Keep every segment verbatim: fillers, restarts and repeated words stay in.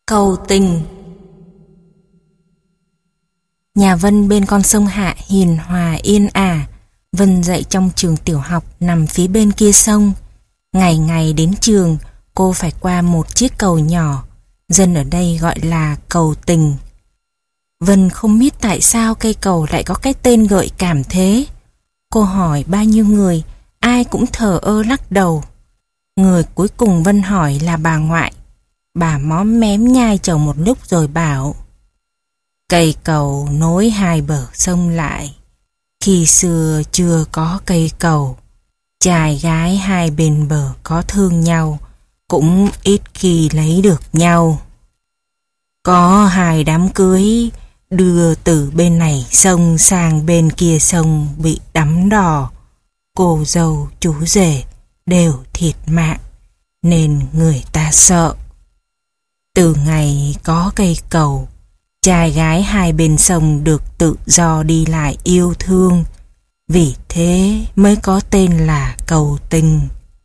Cầu tình. Nhà Vân bên con sông Hạ hiền hòa yên ả. Vân dạy trong trường tiểu học nằm phía bên kia sông. Ngày ngày đến trường, cô phải qua một chiếc cầu nhỏ, dân ở đây gọi là cầu tình. Vân không biết tại sao cây cầu lại có cái tên gợi cảm thế. Cô hỏi bao nhiêu người, ai cũng thờ ơ lắc đầu. Người cuối cùng Vân hỏi là bà ngoại. Bà móm mém nhai chầu một lúc rồi bảo: cây cầu nối hai bờ sông lại. Khi xưa chưa có cây cầu, trai gái hai bên bờ có thương nhau, cũng ít khi lấy được nhau. Có hai đám cưới đưa từ bên này sông sang bên kia sông bị đắm đò. Cô dâu chú rể đều thiệt mạng, nên người ta sợ. Từ ngày có cây cầu, trai gái hai bên sông được tự do đi lại yêu thương, vì thế mới có tên là cầu tình.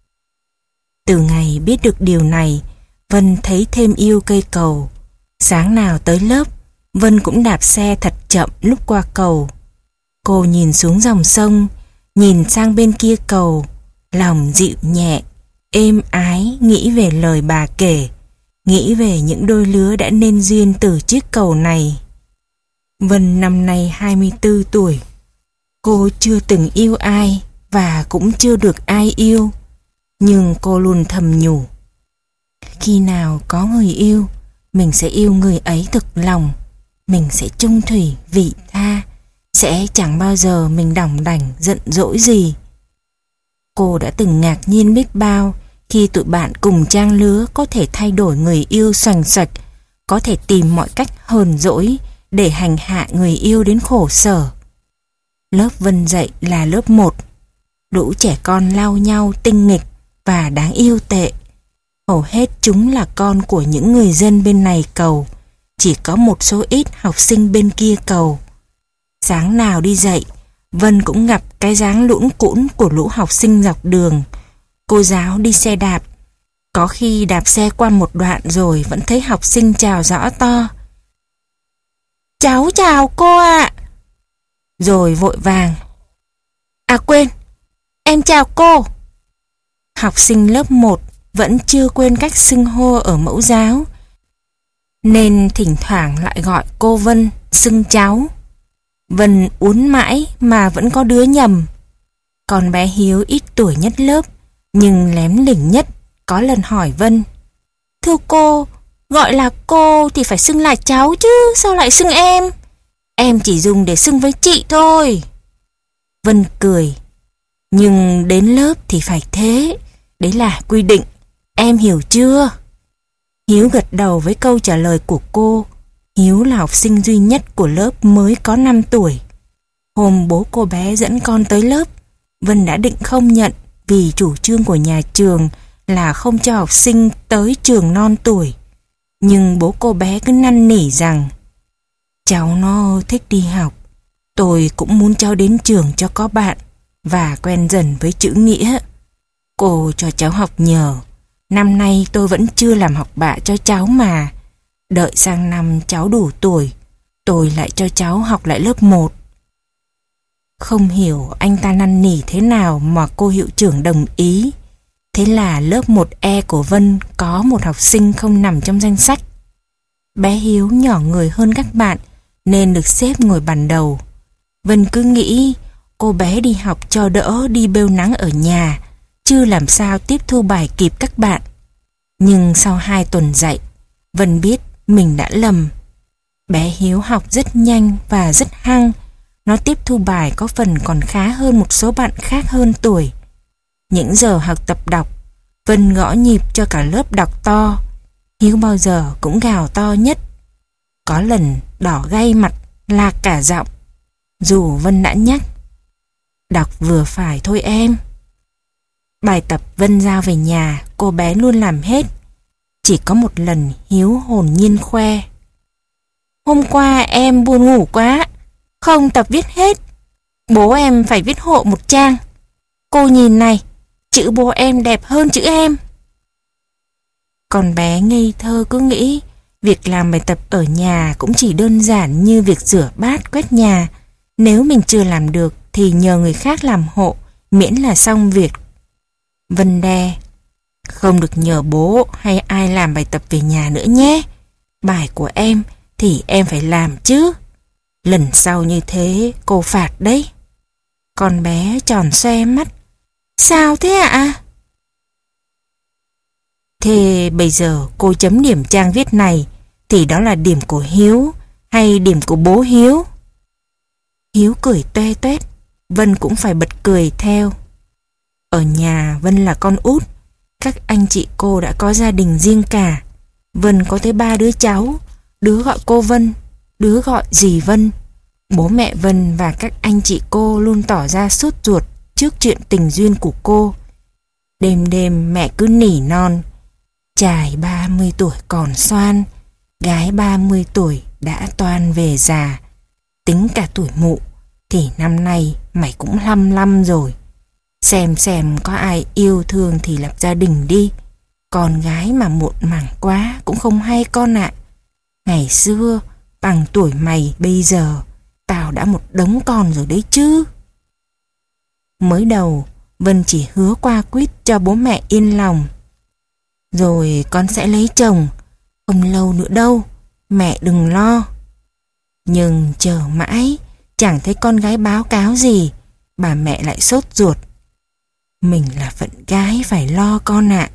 Từ ngày biết được điều này, Vân thấy thêm yêu cây cầu. Sáng nào tới lớp, Vân cũng đạp xe thật chậm lúc qua cầu. Cô nhìn xuống dòng sông, nhìn sang bên kia cầu, lòng dịu nhẹ, êm ái nghĩ về lời bà kể, nghĩ về những đôi lứa đã nên duyên từ chiếc cầu này. Vân năm nay hai mươi tư tuổi. Cô chưa từng yêu ai và cũng chưa được ai yêu, nhưng cô luôn thầm nhủ: khi nào có người yêu, mình sẽ yêu người ấy thực lòng, mình sẽ chung thủy vị tha, sẽ chẳng bao giờ mình đỏng đảnh giận dỗi gì. Cô đã từng ngạc nhiên biết bao khi tụi bạn cùng trang lứa có thể thay đổi người yêu xoành xoạch, có thể tìm mọi cách hờn dỗi để hành hạ người yêu đến khổ sở. Lớp Vân dạy là lớp một. Lũ trẻ con lao nhau tinh nghịch và đáng yêu tệ. Hầu hết chúng là con của những người dân bên này cầu, chỉ có một số ít học sinh bên kia cầu. Sáng nào đi dạy, Vân cũng gặp cái dáng lũn cũn của lũ học sinh dọc đường. Cô giáo đi xe đạp, có khi đạp xe qua một đoạn rồi vẫn thấy học sinh chào rõ to: cháu chào cô ạ. Rồi vội vàng: à quên, em chào cô. Học sinh lớp một vẫn chưa quên cách xưng hô ở mẫu giáo, nên thỉnh thoảng lại gọi cô Vân xưng cháu. Vân uốn mãi mà vẫn có đứa nhầm. Còn bé Hiếu ít tuổi nhất lớp, nhưng lém lỉnh nhất, có lần hỏi Vân: thưa cô, gọi là cô thì phải xưng là cháu chứ, sao lại xưng em? Em chỉ dùng để xưng với chị thôi. Vân cười: nhưng đến lớp thì phải thế, đấy là quy định, em hiểu chưa? Hiếu gật đầu với câu trả lời của cô. Hiếu là học sinh duy nhất của lớp mới có năm tuổi. Hôm bố cô bé dẫn con tới lớp, Vân đã định không nhận vì chủ trương của nhà trường là không cho học sinh tới trường non tuổi. Nhưng bố cô bé cứ năn nỉ rằng: cháu nó thích đi học, tôi cũng muốn cháu đến trường cho có bạn và quen dần với chữ nghĩa. Cô cho cháu học nhờ, năm nay tôi vẫn chưa làm học bạ cho cháu mà. Đợi sang năm cháu đủ tuổi, tôi lại cho cháu học lại lớp một. Không hiểu anh ta năn nỉ thế nào mà cô hiệu trưởng đồng ý. Thế là lớp một E của Vân có một học sinh không nằm trong danh sách. Bé Hiếu nhỏ người hơn các bạn nên được xếp ngồi bàn đầu. Vân cứ nghĩ cô bé đi học cho đỡ đi bêu nắng ở nhà, chứ làm sao tiếp thu bài kịp các bạn. Nhưng sau hai tuần dạy, Vân biết mình đã lầm. Bé Hiếu học rất nhanh và rất hăng. Nó tiếp thu bài có phần còn khá hơn một số bạn khác hơn tuổi. Những giờ học tập đọc, Vân gõ nhịp cho cả lớp đọc to. Hiếu bao giờ cũng gào to nhất. Có lần đỏ gay mặt, lạc cả giọng. Dù Vân đã nhắc: đọc vừa phải thôi em. Bài tập Vân giao về nhà, cô bé luôn làm hết. Chỉ có một lần Hiếu hồn nhiên khoe: hôm qua em buồn ngủ quá, không tập viết hết. Bố em phải viết hộ một trang. Cô nhìn này, chữ bố em đẹp hơn chữ em. Còn bé ngây thơ cứ nghĩ Việc làm bài tập ở nhà cũng chỉ đơn giản như việc rửa bát, quét nhà. Nếu mình chưa làm được thì nhờ người khác làm hộ, miễn là xong việc. Vân đe: Không được nhờ bố hay ai làm bài tập về nhà nữa nhé. Bài của em thì em phải làm chứ. Lần sau như thế cô phạt đấy. Con bé tròn xoe mắt: Sao thế ạ? Thế bây giờ cô chấm điểm trang viết này thì đó là điểm của Hiếu hay điểm của bố Hiếu? Hiếu cười toe toét, Vân cũng phải bật cười theo. Ở nhà Vân là con út, các anh chị cô đã có gia đình riêng cả. Vân có tới ba đứa cháu, đứa gọi cô Vân, đứa gọi dì Vân. Bố mẹ Vân và các anh chị cô luôn tỏ ra sốt ruột trước chuyện tình duyên của cô. Đêm đêm mẹ cứ nỉ non: Trai ba mươi tuổi còn xoan, gái ba mươi tuổi đã toan về già. Tính cả tuổi mụ thì năm nay mày cũng lăm lăm rồi. Xem xem có ai yêu thương thì lập gia đình đi. Con gái mà muộn màng quá cũng không hay con ạ. Ngày xưa bằng tuổi mày bây giờ tao đã một đống con rồi đấy chứ. Mới đầu Vân chỉ hứa qua quýt cho bố mẹ yên lòng: Rồi con sẽ lấy chồng, không lâu nữa đâu, mẹ đừng lo. Nhưng chờ mãi chẳng thấy con gái báo cáo gì, bà mẹ lại sốt ruột: Mình là phận gái phải lo con ạ.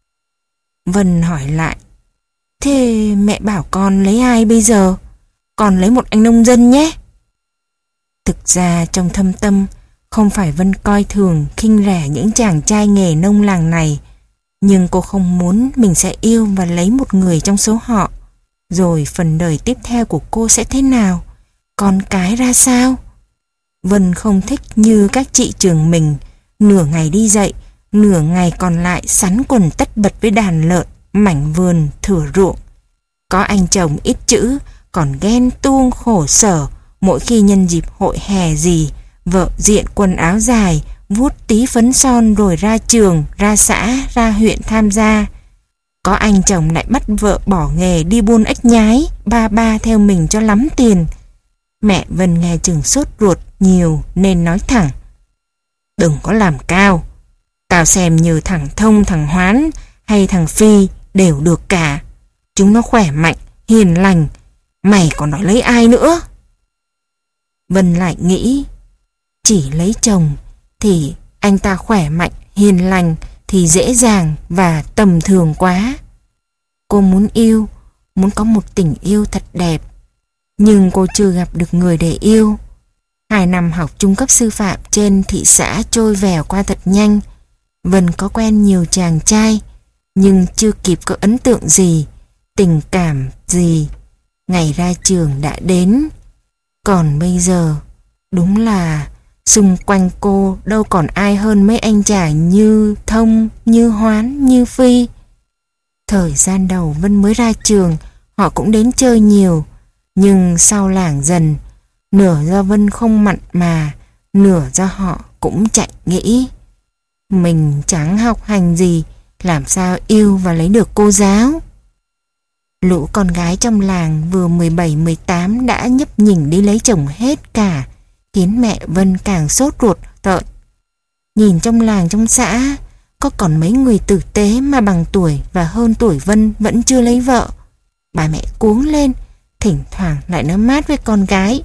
Vân hỏi lại: Thế mẹ bảo con lấy ai bây giờ? Con lấy một anh nông dân nhé. Thực ra trong thâm tâm không phải Vân coi thường khinh rẻ những chàng trai nghề nông làng này, nhưng cô không muốn mình sẽ yêu và lấy một người trong số họ. Rồi phần đời tiếp theo của cô sẽ thế nào? Con cái ra sao? Vân không thích như các chị trường mình, nửa ngày đi dạy, nửa ngày còn lại sắn quần tất bật với đàn lợn, mảnh vườn, thửa ruộng. Có anh chồng ít chữ, còn ghen tuông khổ sở mỗi khi nhân dịp hội hè gì, vợ diện quần áo dài, vuốt tí phấn son rồi ra trường, ra xã, ra huyện tham gia. Có anh chồng lại bắt vợ bỏ nghề đi buôn ếch nhái, ba ba theo mình cho lắm tiền. Mẹ Vân nghe chừng sốt ruột nhiều nên nói thẳng: Đừng có làm cao. Tao xem như thằng Thông, thằng Hoán hay thằng Phi đều được cả. Chúng nó khỏe mạnh, hiền lành. Mày còn nói lấy ai nữa? Vân lại nghĩ, chỉ lấy chồng thì anh ta khỏe mạnh, hiền lành thì dễ dàng và tầm thường quá. Cô muốn yêu, muốn có một tình yêu thật đẹp, nhưng cô chưa gặp được người để yêu. Hai năm học trung cấp sư phạm trên thị xã trôi vèo qua thật nhanh. Vân có quen nhiều chàng trai, nhưng chưa kịp có ấn tượng gì, tình cảm gì. Ngày ra trường đã đến. Còn bây giờ, đúng là xung quanh cô đâu còn ai hơn mấy anh chàng như Thông, như Hoán, như Phi. Thời gian đầu Vân mới ra trường, họ cũng đến chơi nhiều, nhưng sau lảng dần, nửa do Vân không mặn mà, nửa do họ cũng chạy nghĩ. Mình chẳng học hành gì, làm sao yêu và lấy được cô giáo. Lũ con gái trong làng vừa mười bảy mười tám đã nhấp nhỉnh đi lấy chồng hết cả, khiến mẹ Vân càng sốt ruột tợn. Nhìn trong làng trong xã, có còn mấy người tử tế mà bằng tuổi và hơn tuổi Vân vẫn chưa lấy vợ. Bà mẹ cuống lên, thỉnh thoảng lại nói mát với con gái: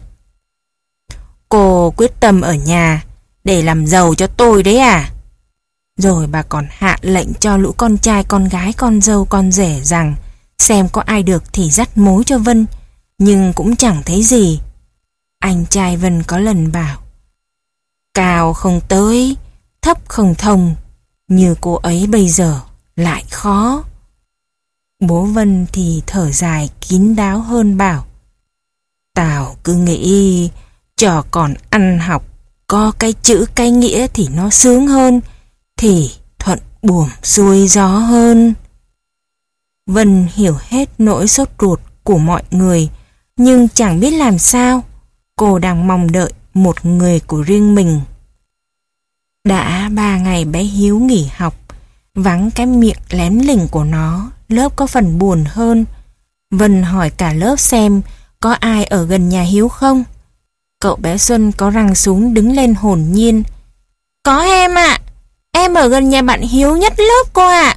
Cô quyết tâm ở nhà để làm giàu cho tôi đấy à? Rồi bà còn hạ lệnh cho lũ con trai con gái, con dâu con rể rằng xem có ai được thì dắt mối cho Vân, nhưng cũng chẳng thấy gì. Anh trai Vân có lần bảo: Cao không tới, thấp không thông, như cô ấy bây giờ lại khó. Bố Vân thì thở dài kín đáo hơn, bảo: Tao cứ nghĩ cho còn ăn học, có cái chữ cái nghĩa thì nó sướng hơn, thì thuận buồm xuôi gió hơn. Vân hiểu hết nỗi sốt ruột của mọi người, nhưng chẳng biết làm sao. Cô đang mong đợi một người của riêng mình. Đã ba ngày bé Hiếu nghỉ học, vắng cái miệng lém lỉnh của nó, lớp có phần buồn hơn. Vân hỏi cả lớp xem có ai ở gần nhà Hiếu không. Cậu bé Xuân có răng súng đứng lên hồn nhiên. Có em ạ, à. Em ở gần nhà bạn Hiếu nhất lớp cô ạ. À.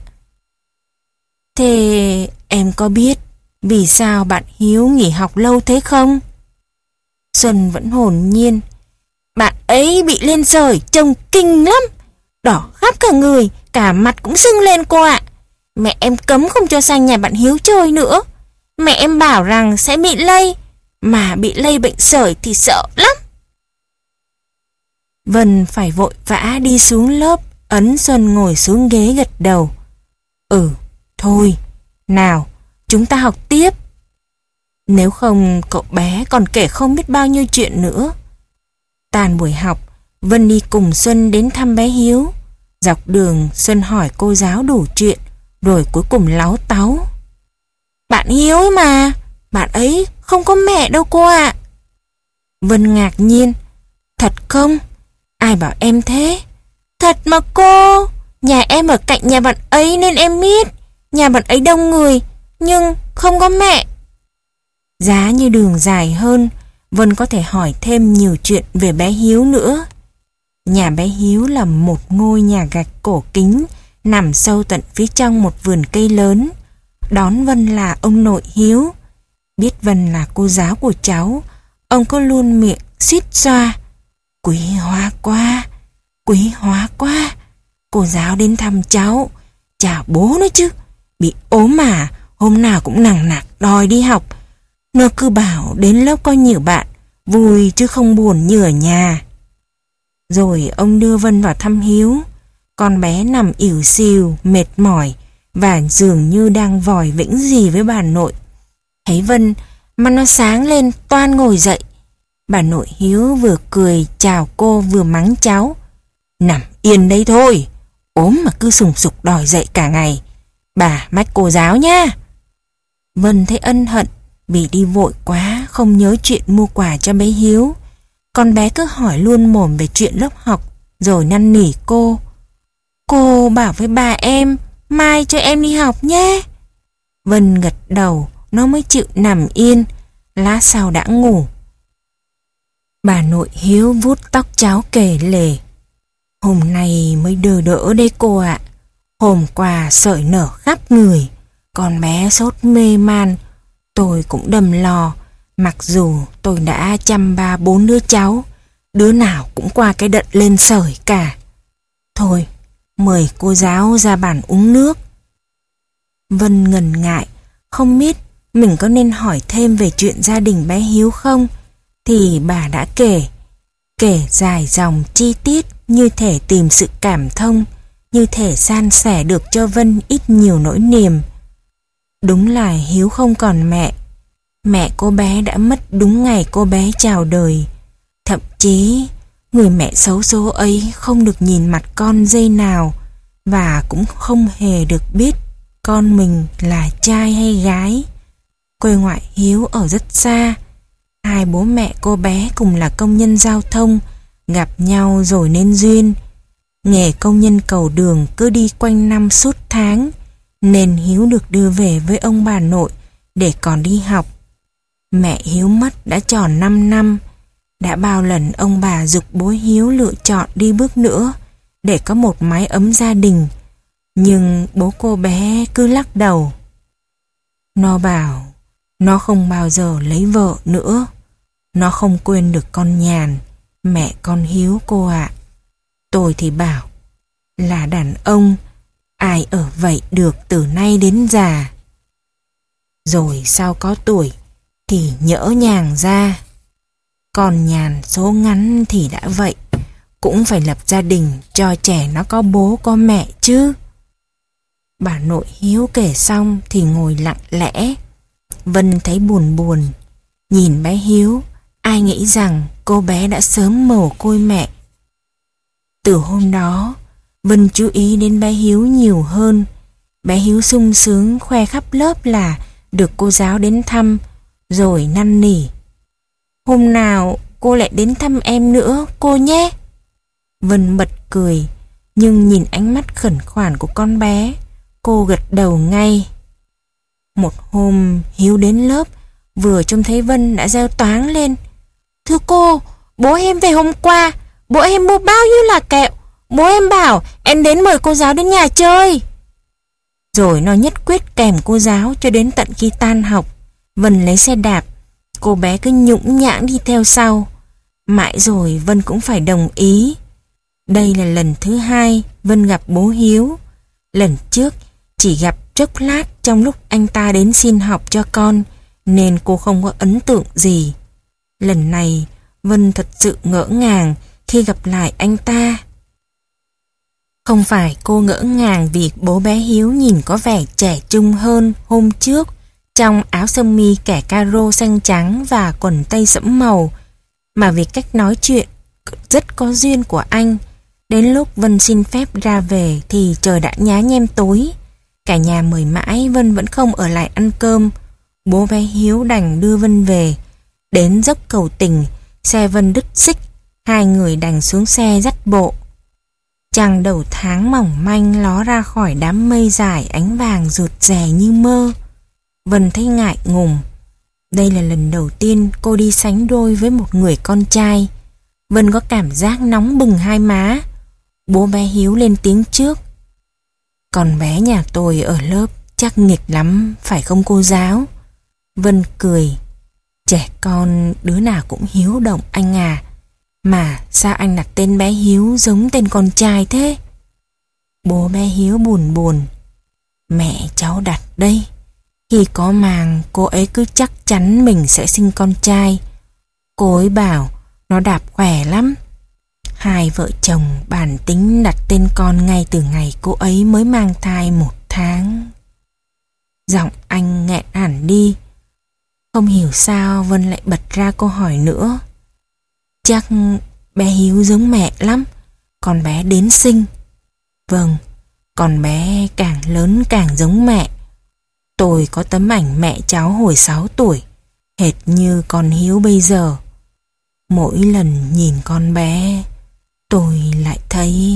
Thế em có biết vì sao bạn Hiếu nghỉ học lâu thế không? Xuân vẫn hồn nhiên. Bạn ấy bị lên sởi, trông kinh lắm. Đỏ khắp cả người, cả mặt cũng sưng lên cô ạ. À. Mẹ em cấm không cho sang nhà bạn Hiếu chơi nữa. Mẹ em bảo rằng sẽ bị lây, mà bị lây bệnh sởi thì sợ lắm. Vân phải vội vã đi xuống lớp, ấn Xuân ngồi xuống ghế gật đầu. Ừ, thôi, nào, chúng ta học tiếp. Nếu không cậu bé còn kể không biết bao nhiêu chuyện nữa. Tàn buổi học, Vân đi cùng Xuân đến thăm bé Hiếu. Dọc đường Xuân hỏi cô giáo đủ chuyện, rồi cuối cùng láu táu. Bạn Hiếu ấy mà, bạn ấy không có mẹ đâu cô ạ. À. Vân ngạc nhiên. Thật không? Ai bảo em thế? Thật mà cô, nhà em ở cạnh nhà bạn ấy nên em biết. Nhà bạn ấy đông người, nhưng không có mẹ. Giá như đường dài hơn, Vân có thể hỏi thêm nhiều chuyện về bé Hiếu nữa. Nhà bé Hiếu là một ngôi nhà gạch cổ kính, nằm sâu tận phía trong một vườn cây lớn. Đón Vân là ông nội Hiếu. Biết Vân là cô giáo của cháu, ông có luôn miệng suýt xoa. Quý hóa quá, quý hóa quá. Cô giáo đến thăm cháu, chào bố nó chứ. Bị ốm mà, hôm nào cũng nằng nặc đòi đi học. Nó cứ bảo đến lớp có nhiều bạn, vui chứ không buồn như ở nhà. Rồi ông đưa Vân vào thăm Hiếu. Con bé nằm ỉu xìu, mệt mỏi và dường như đang vòi vĩnh gì với bà nội. Thấy Vân, mắt nó sáng lên toan ngồi dậy. Bà nội Hiếu vừa cười chào cô vừa mắng cháu. Nằm yên đấy thôi, ốm mà cứ sùng sục đòi dậy cả ngày. Bà mách cô giáo nha. Vân thấy ân hận vì đi vội quá không nhớ chuyện mua quà cho bé Hiếu. Con bé cứ hỏi luôn mồm về chuyện lớp học, rồi năn nỉ cô. Cô bảo với bà em mai cho em đi học nhé. Vân gật đầu, nó mới chịu nằm yên. Lát sau đã ngủ. Bà nội Hiếu vuốt tóc cháu kể lể. Hôm nay mới đỡ đỡ đây cô ạ. À. Hôm qua sởi nở khắp người, con bé sốt mê man. Tôi cũng đầm lo, mặc dù tôi đã chăm ba bốn đứa cháu, đứa nào cũng qua cái đợt lên sởi cả. Thôi, mời cô giáo ra bàn uống nước. Vân ngần ngại, không biết mình có nên hỏi thêm về chuyện gia đình bé Hiếu không, thì bà đã kể, kể dài dòng chi tiết như thể tìm sự cảm thông, như thể san sẻ được cho Vân ít nhiều nỗi niềm. Đúng là Hiếu không còn mẹ. Mẹ cô bé đã mất đúng ngày cô bé chào đời. Thậm chí, người mẹ xấu số ấy không được nhìn mặt con giây nào, và cũng không hề được biết con mình là trai hay gái. Quê ngoại Hiếu ở rất xa. Hai bố mẹ cô bé cùng là công nhân giao thông, gặp nhau rồi nên duyên. Nghề công nhân cầu đường cứ đi quanh năm suốt tháng, nên Hiếu được đưa về với ông bà nội để còn đi học. Mẹ Hiếu mất đã tròn năm năm. Đã bao lần ông bà giục bố Hiếu lựa chọn đi bước nữa để có một mái ấm gia đình, nhưng bố cô bé cứ lắc đầu. Nó bảo nó không bao giờ lấy vợ nữa. Nó không quên được con Nhàn, mẹ con Hiếu cô ạ. À. Tôi thì bảo là đàn ông, ai ở vậy được từ nay đến già. Rồi sau có tuổi thì nhỡ nhàng ra. Còn Nhàn số ngắn thì đã vậy, cũng phải lập gia đình cho trẻ nó có bố có mẹ chứ. Bà nội Hiếu kể xong thì ngồi lặng lẽ. Vân thấy buồn buồn. Nhìn bé Hiếu, ai nghĩ rằng cô bé đã sớm mồ côi mẹ. Từ hôm đó, Vân chú ý đến bé Hiếu nhiều hơn. Bé Hiếu sung sướng khoe khắp lớp là được cô giáo đến thăm, rồi năn nỉ. Hôm nào cô lại đến thăm em nữa cô nhé. Vân bật cười, nhưng nhìn ánh mắt khẩn khoản của con bé, cô gật đầu ngay. Một hôm Hiếu đến lớp, vừa trông thấy Vân đã reo toáng lên: "Thưa cô, bố em về hôm qua, bố em mua bao nhiêu là kẹo, bố em bảo em đến mời cô giáo đến nhà chơi." Rồi nó nhất quyết kèm cô giáo cho đến tận khi tan học. Vân lấy xe đạp, cô bé cứ nhũng nhãng đi theo sau. Mãi rồi Vân cũng phải đồng ý. Đây là lần thứ hai Vân gặp bố Hiếu. Lần trước chỉ gặp chốc lát trong lúc anh ta đến xin học cho con, nên cô không có ấn tượng gì. Lần này Vân thật sự ngỡ ngàng khi gặp lại anh ta. Không phải cô ngỡ ngàng vì bố bé Hiếu nhìn có vẻ trẻ trung hơn hôm trước, trong áo sơ mi kẻ caro xanh trắng và quần tây sẫm màu, mà vì cách nói chuyện rất có duyên của anh. Đến lúc Vân xin phép ra về thì trời đã nhá nhem tối. Cả nhà mời mãi Vân vẫn không ở lại ăn cơm. Bố bé Hiếu đành đưa Vân về. Đến dốc Cầu Tình, xe Vân đứt xích, hai người đành xuống xe dắt bộ. Trăng đầu tháng mỏng manh ló ra khỏi đám mây dài ánh vàng rụt rè như mơ. Vân thấy ngại ngùng. Đây là lần đầu tiên cô đi sánh đôi với một người con trai. Vân có cảm giác nóng bừng hai má. Bố bé Hiếu lên tiếng trước: "Con bé nhà tôi ở lớp chắc nghịch lắm, phải không cô giáo?" Vân cười: "Trẻ con đứa nào cũng hiếu động anh à. Mà sao anh đặt tên bé Hiếu giống tên con trai thế?" Bố bé Hiếu buồn buồn: "Mẹ cháu đặt đây. Khi có màng cô ấy cứ chắc chắn mình sẽ sinh con trai. Cô ấy bảo nó đạp khỏe lắm. Hai vợ chồng bàn tính đặt tên con ngay từ ngày cô ấy mới mang thai một tháng." Giọng anh nghẹn hẳn đi. Không hiểu sao Vân lại bật ra câu hỏi nữa: "Chắc bé Hiếu giống mẹ lắm, con bé đến sinh." "Vâng, con bé càng lớn càng giống mẹ. Tôi có tấm ảnh mẹ cháu hồi sáu tuổi, hệt như con Hiếu bây giờ. Mỗi lần nhìn con bé, tôi lại thấy..."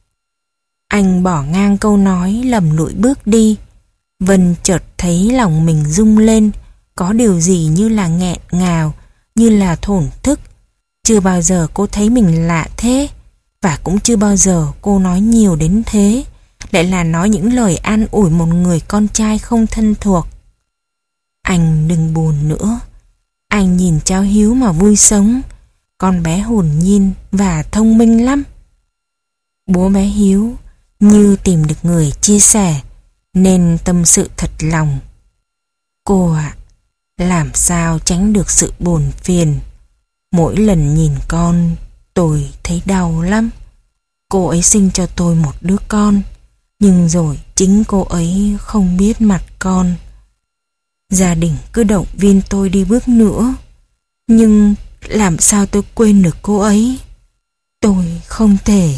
Anh bỏ ngang câu nói lầm lũi bước đi. Vân chợt thấy lòng mình rung lên, có điều gì như là nghẹn ngào, như là thổn thức. Chưa bao giờ cô thấy mình lạ thế, và cũng chưa bao giờ cô nói nhiều đến thế, lại là nói những lời an ủi một người con trai không thân thuộc. "Anh đừng buồn nữa. Anh nhìn cháu Hiếu mà vui sống. Con bé hồn nhiên và thông minh lắm." Bố bé Hiếu như tìm được người chia sẻ, nên tâm sự thật lòng: "Cô ạ, làm sao tránh được sự buồn phiền. Mỗi lần nhìn con, tôi thấy đau lắm. Cô ấy sinh cho tôi một đứa con, nhưng rồi chính cô ấy không biết mặt con. Gia đình cứ động viên tôi đi bước nữa, nhưng làm sao tôi quên được cô ấy? Tôi không thể."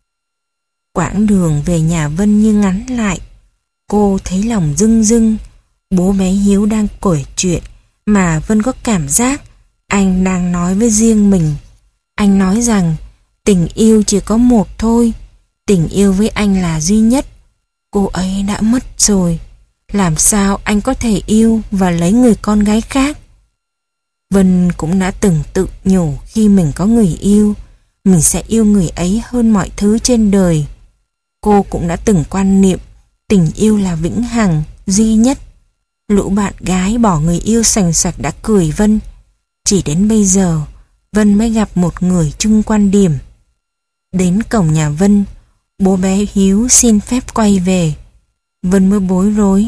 Quãng đường về nhà Vân như ngắn lại. Cô thấy lòng rưng rưng. Bố bé Hiếu đang kể chuyện, mà Vân có cảm giác anh đang nói với riêng mình. Anh nói rằng tình yêu chỉ có một thôi, tình yêu với anh là duy nhất. Cô ấy đã mất rồi, làm sao anh có thể yêu và lấy người con gái khác? Vân cũng đã từng tự nhủ khi mình có người yêu, mình sẽ yêu người ấy hơn mọi thứ trên đời. Cô cũng đã từng quan niệm tình yêu là vĩnh hằng, duy nhất. Lũ bạn gái bỏ người yêu sành soạch đã cười Vân. Chỉ đến bây giờ Vân mới gặp một người chung quan điểm. Đến cổng nhà Vân, bố bé Hiếu xin phép quay về. Vân mới bối rối: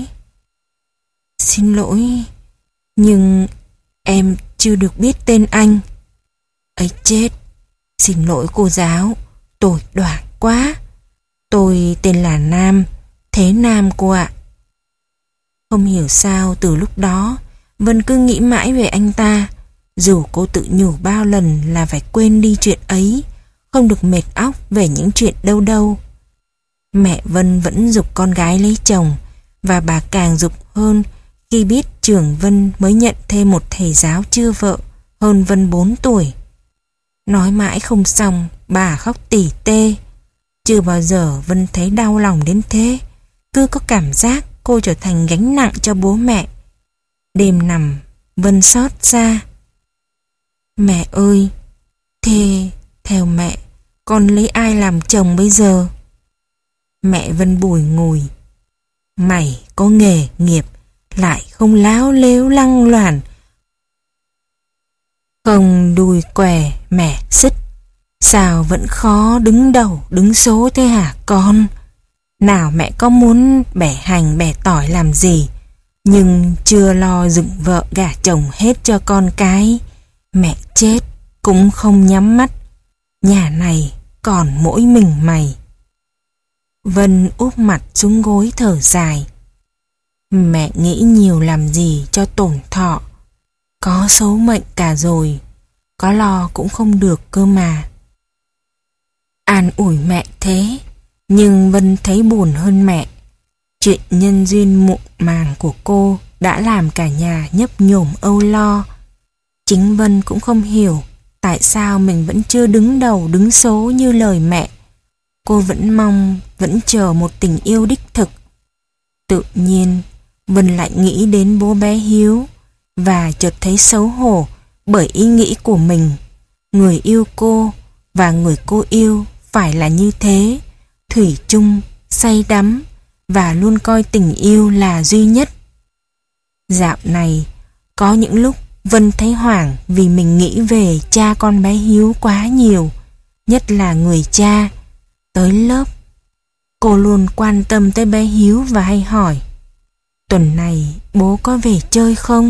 "Xin lỗi, nhưng em chưa được biết tên anh." "Ấy chết, xin lỗi cô giáo, tôi đoản quá. Tôi tên là Nam, Thế Nam cô ạ." Không hiểu sao từ lúc đó Vân cứ nghĩ mãi về anh ta. Dù cô tự nhủ bao lần là phải quên đi chuyện ấy, không được mệt óc về những chuyện đâu đâu. Mẹ Vân vẫn giục con gái lấy chồng, và bà càng giục hơn khi biết trường Vân mới nhận thêm một thầy giáo chưa vợ, hơn Vân bốn tuổi. Nói mãi không xong, bà khóc tỉ tê. Chưa bao giờ Vân thấy đau lòng đến thế, cứ có cảm giác cô trở thành gánh nặng cho bố mẹ. Đêm nằm, Vân xót xa. Mẹ ơi, thế theo mẹ, con lấy ai làm chồng bây giờ? Mẹ Vân bùi ngùi. Mày có nghề nghiệp, lại không láo lếu lăng loàn, không đùi què mẹ xích, sao vẫn khó đứng đầu đứng số thế hả con? Nào mẹ có muốn bẻ hành bẻ tỏi làm gì, nhưng chưa lo dựng vợ gả chồng hết cho con cái, mẹ chết cũng không nhắm mắt. Nhà này còn mỗi mình mày. Vân úp mặt xuống gối thở dài. Mẹ nghĩ nhiều làm gì cho tổn thọ, có số mệnh cả rồi, có lo cũng không được cơ mà. An ủi mẹ thế, nhưng Vân thấy buồn hơn mẹ. Chuyện nhân duyên muộn màng của cô đã làm cả nhà nhấp nhổm âu lo. Chính Vân cũng không hiểu tại sao mình vẫn chưa đứng đầu đứng số như lời mẹ. Cô vẫn mong, vẫn chờ một tình yêu đích thực. Tự nhiên, Vân lại nghĩ đến bố bé Hiếu và chợt thấy xấu hổ bởi ý nghĩ của mình. Người yêu cô và người cô yêu phải là như thế, thủy chung, say đắm và luôn coi tình yêu là duy nhất. Dạo này, có những lúc Vân thấy hoảng vì mình nghĩ về cha con bé Hiếu quá nhiều, nhất là người cha. Tới lớp, cô luôn quan tâm tới bé Hiếu và hay hỏi: tuần này bố có về chơi không?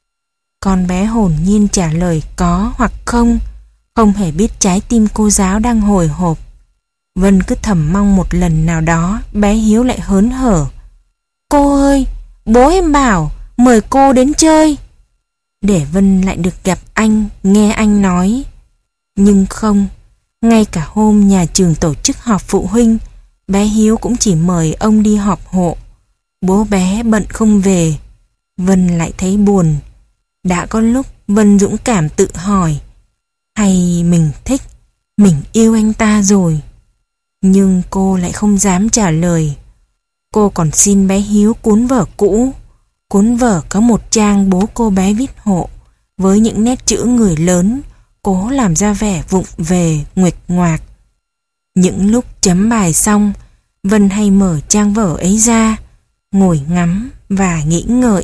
Con bé hồn nhiên trả lời có hoặc không, không hề biết trái tim cô giáo đang hồi hộp. Vân cứ thầm mong một lần nào đó bé Hiếu lại hớn hở: cô ơi, bố em bảo mời cô đến chơi, để Vân lại được gặp anh, nghe anh nói. Nhưng không, ngay cả hôm nhà trường tổ chức họp phụ huynh, bé Hiếu cũng chỉ mời ông đi họp hộ. Bố bé bận không về. Vân lại thấy buồn. Đã có lúc Vân dũng cảm tự hỏi: hay mình thích, mình yêu anh ta rồi? Nhưng cô lại không dám trả lời. Cô còn xin bé Hiếu cuốn vở cũ. Cuốn vở có một trang bố cô bé viết hộ, với những nét chữ người lớn, cố làm ra vẻ vụng về, nguệch ngoạc. Những lúc chấm bài xong, Vân hay mở trang vở ấy ra, ngồi ngắm và nghĩ ngợi.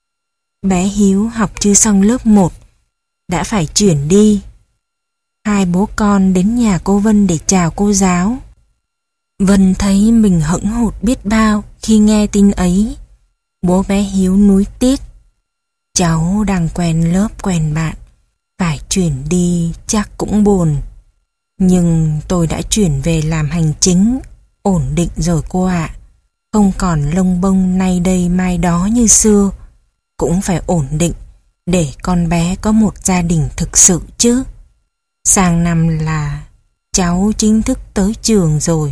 Bé Hiếu học chưa xong lớp một, đã phải chuyển đi. Hai bố con đến nhà cô Vân để chào cô giáo. Vân thấy mình hững hụt biết bao khi nghe tin ấy. Bố bé Hiếu nuối tiếc: cháu đang quen lớp quen bạn, phải chuyển đi chắc cũng buồn. Nhưng tôi đã chuyển về làm hành chính, ổn định rồi cô ạ. Không còn lông bông nay đây mai đó như xưa. Cũng phải ổn định để con bé có một gia đình thực sự chứ. Sang năm là cháu chính thức tới trường rồi.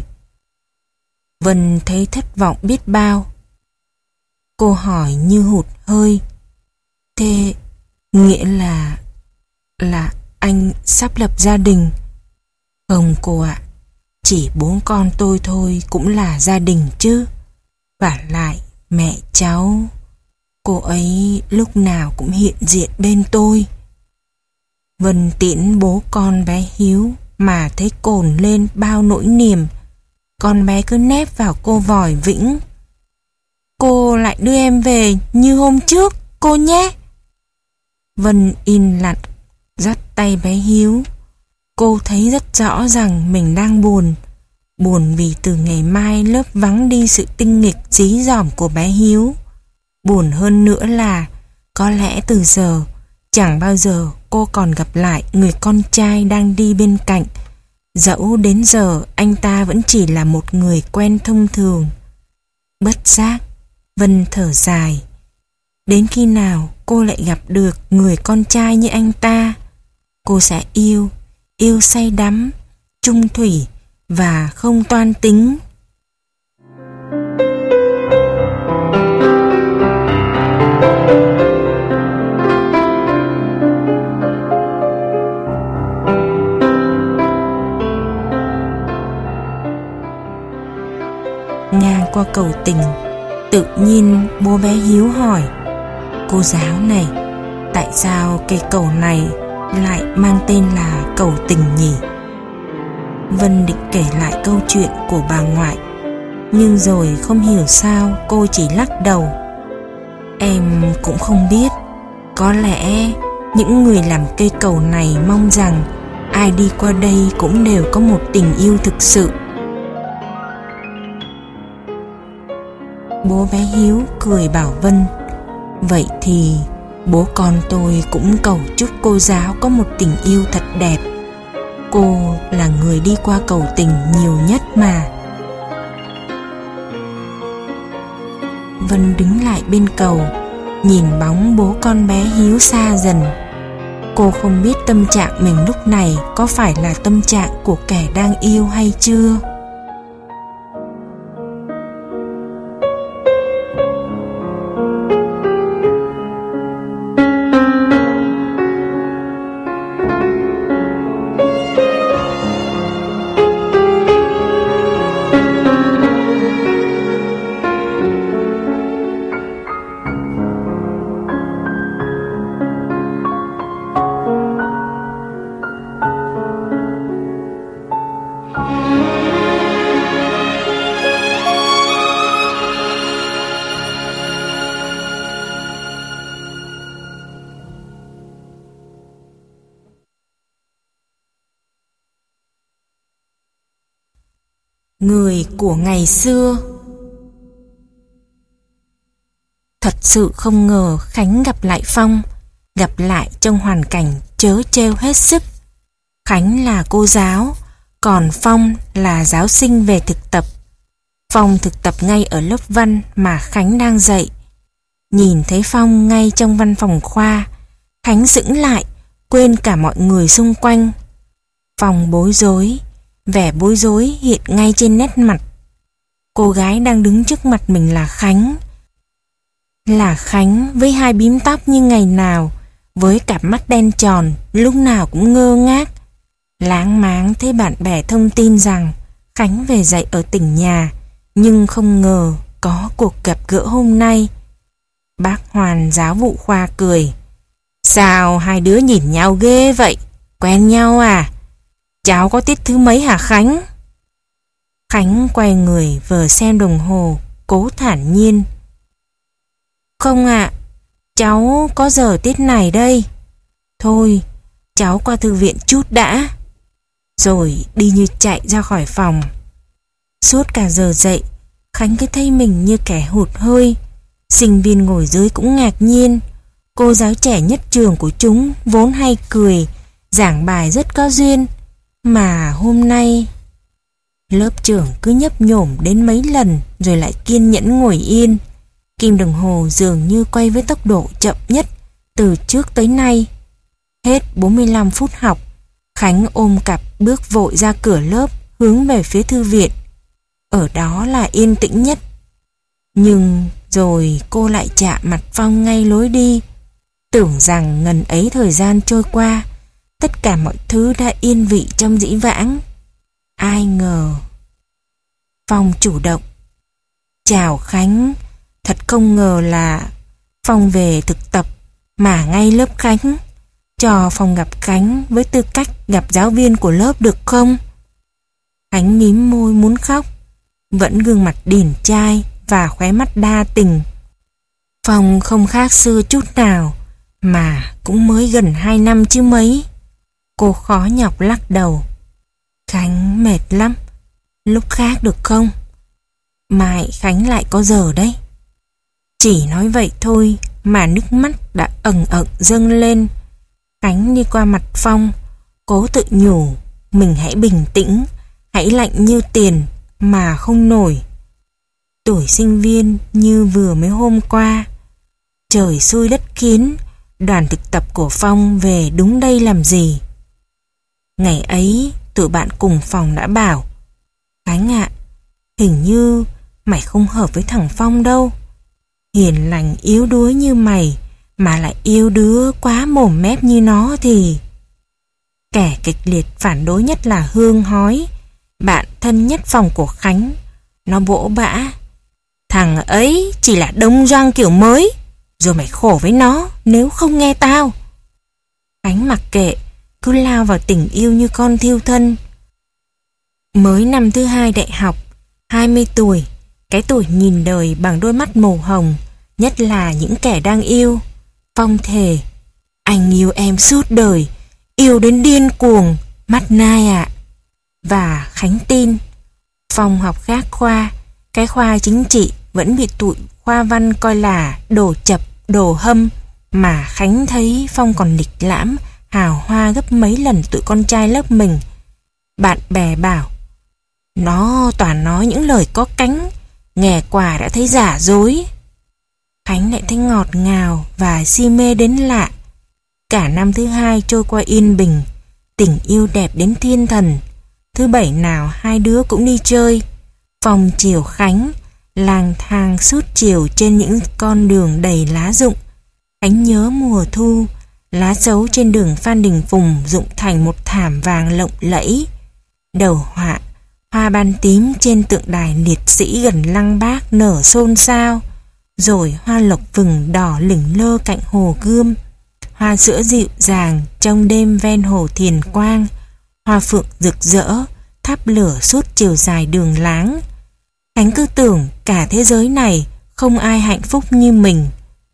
Vân thấy thất vọng biết bao. Cô hỏi như hụt hơi: thế nghĩa là là anh sắp lập gia đình? Không cô ạ, chỉ bố con tôi thôi cũng là gia đình chứ. Vả lại mẹ cháu, cô ấy lúc nào cũng hiện diện bên tôi. Vân tiễn bố con bé Hiếu mà thấy cồn lên bao nỗi niềm. Con bé cứ nép vào cô vòi vĩnh: cô lại đưa em về như hôm trước cô nhé. Vân im lặng dắt tay bé Hiếu. Cô thấy rất rõ rằng mình đang buồn. Buồn vì từ ngày mai lớp vắng đi sự tinh nghịch dí dỏm của bé Hiếu. Buồn hơn nữa là có lẽ từ giờ chẳng bao giờ cô còn gặp lại người con trai đang đi bên cạnh. Dẫu đến giờ anh ta vẫn chỉ là một người quen thông thường. Bất giác Vân thở dài. Đến khi nào cô lại gặp được người con trai như anh ta, cô sẽ yêu, yêu say đắm, chung thủy và không toan tính. Ngang qua cầu Tình, Tự nhiên bố bé Hiếu hỏi: cô giáo này, tại sao cây cầu này lại mang tên là cầu tình nhỉ? Vân định kể lại câu chuyện của bà ngoại, nhưng rồi không hiểu sao cô chỉ lắc đầu. Em cũng không biết. Có lẽ những người làm cây cầu này mong rằng ai đi qua đây cũng đều có một tình yêu thực sự. Bố bé Hiếu cười bảo Vân: vậy thì bố con tôi cũng cầu chúc cô giáo có một tình yêu thật đẹp. Cô là người đi qua cầu tình nhiều nhất mà. Vân đứng lại bên cầu, nhìn bóng bố con bé Hiếu xa dần. Cô không biết tâm trạng mình lúc này có phải là tâm trạng của kẻ đang yêu hay chưa. Người của ngày xưa. Thật sự không ngờ Khánh gặp lại Phong, gặp lại trong hoàn cảnh trớ trêu hết sức. Khánh là cô giáo, còn Phong là giáo sinh về thực tập. Phong thực tập ngay ở lớp văn mà Khánh đang dạy. Nhìn thấy Phong ngay trong văn phòng khoa, Khánh sững lại, quên cả mọi người xung quanh. Phong bối rối, vẻ bối rối hiện ngay trên nét mặt. Cô gái đang đứng trước mặt mình là Khánh. Là Khánh với hai bím tóc như ngày nào, với cặp mắt đen tròn, lúc nào cũng ngơ ngác. Láng máng thấy bạn bè thông tin rằng Khánh về dạy ở tỉnh nhà, nhưng không ngờ có cuộc gặp gỡ hôm nay. Bác Hoàn giáo vụ khoa cười: sao hai đứa nhìn nhau ghê vậy? Quen nhau à? Cháu có tiết thứ mấy hả Khánh? Khánh quay người vờ xem đồng hồ, cố thản nhiên: không ạ, à, cháu có giờ tiết này đây. Thôi, cháu qua thư viện chút đã. Rồi đi như chạy ra khỏi phòng. Suốt cả giờ dạy, Khánh cứ thấy mình như kẻ hụt hơi. Sinh viên ngồi dưới cũng ngạc nhiên. Cô giáo trẻ nhất trường của chúng vốn hay cười, giảng bài rất có duyên, mà hôm nay lớp trưởng cứ nhấp nhổm đến mấy lần rồi lại kiên nhẫn ngồi yên. Kim đồng hồ dường như quay với tốc độ chậm nhất từ trước tới nay. Hết bốn mươi lăm phút học, Khánh ôm cặp bước vội ra cửa lớp, hướng về phía thư viện. Ở đó là yên tĩnh nhất. Nhưng rồi cô lại chạm mặt Phong ngay lối đi. Tưởng rằng ngần ấy thời gian trôi qua, tất cả mọi thứ đã yên vị trong dĩ vãng. Ai ngờ Phong chủ động: chào Khánh, thật không ngờ là Phong về thực tập mà ngay lớp Khánh. Cho Phong gặp Khánh với tư cách gặp giáo viên của lớp được không? Khánh mím môi muốn khóc, vẫn gương mặt điển trai và khóe mắt đa tình. Phong không khác xưa chút nào, mà cũng mới gần hai năm chứ mấy. Cô khó nhọc lắc đầu: Khánh mệt lắm, lúc khác được không? Mai Khánh lại có giờ đấy. Chỉ nói vậy thôi mà nước mắt đã ẩn ẩn dâng lên. Khánh đi qua mặt Phong, cố tự nhủ mình hãy bình tĩnh, hãy lạnh như tiền mà không nổi. Tuổi sinh viên như vừa mới hôm qua. Trời xui đất khiến, đoàn thực tập của Phong về đúng đây làm gì? Ngày ấy tụi bạn cùng phòng đã bảo: Khánh ạ, hình như mày không hợp với thằng Phong đâu. Hiền lành yếu đuối như mày mà lại yêu đứa quá mồm mép như nó thì... Kẻ kịch liệt phản đối nhất là Hương Hói, bạn thân nhất phòng của Khánh. Nó bỗ bã: Thằng ấy chỉ là đông doang kiểu mới, rồi mày khổ với nó nếu không nghe tao. Khánh mặc kệ, cứ lao vào tình yêu như con thiêu thân. Mới năm thứ hai đại học, hai mươi tuổi, cái tuổi nhìn đời bằng đôi mắt màu hồng, nhất là những kẻ đang yêu. Phong thề, anh yêu em suốt đời, yêu đến điên cuồng, mắt nai ạ. Và Khánh tin. Phong học khác khoa, cái khoa chính trị vẫn bị tụi khoa văn coi là đồ chập, đồ hâm, mà Khánh thấy Phong còn lịch lãm, hào hoa gấp mấy lần tụi con trai lớp mình. Bạn bè bảo, nó toàn nói những lời có cánh, nghe qua đã thấy giả dối. Khánh lại thấy ngọt ngào và si mê đến lạ. Cả năm thứ hai trôi qua yên bình, tình yêu đẹp đến thiên thần. Thứ bảy nào hai đứa cũng đi chơi. Phong chiều Khánh, lang thang suốt chiều trên những con đường đầy lá rụng. Khánh nhớ mùa thu, lá dấu trên đường Phan Đình Phùng rụng thành một thảm vàng lộng lẫy. Đầu họa, hoa ban tím trên tượng đài liệt sĩ gần Lăng Bác nở xôn xao, rồi hoa lộc vừng đỏ lửng lơ cạnh hồ Gươm, hoa sữa dịu dàng trong đêm ven hồ Thiền Quang, hoa phượng rực rỡ thắp lửa suốt chiều dài đường láng. Khánh cứ tưởng cả thế giới này không ai hạnh phúc như mình.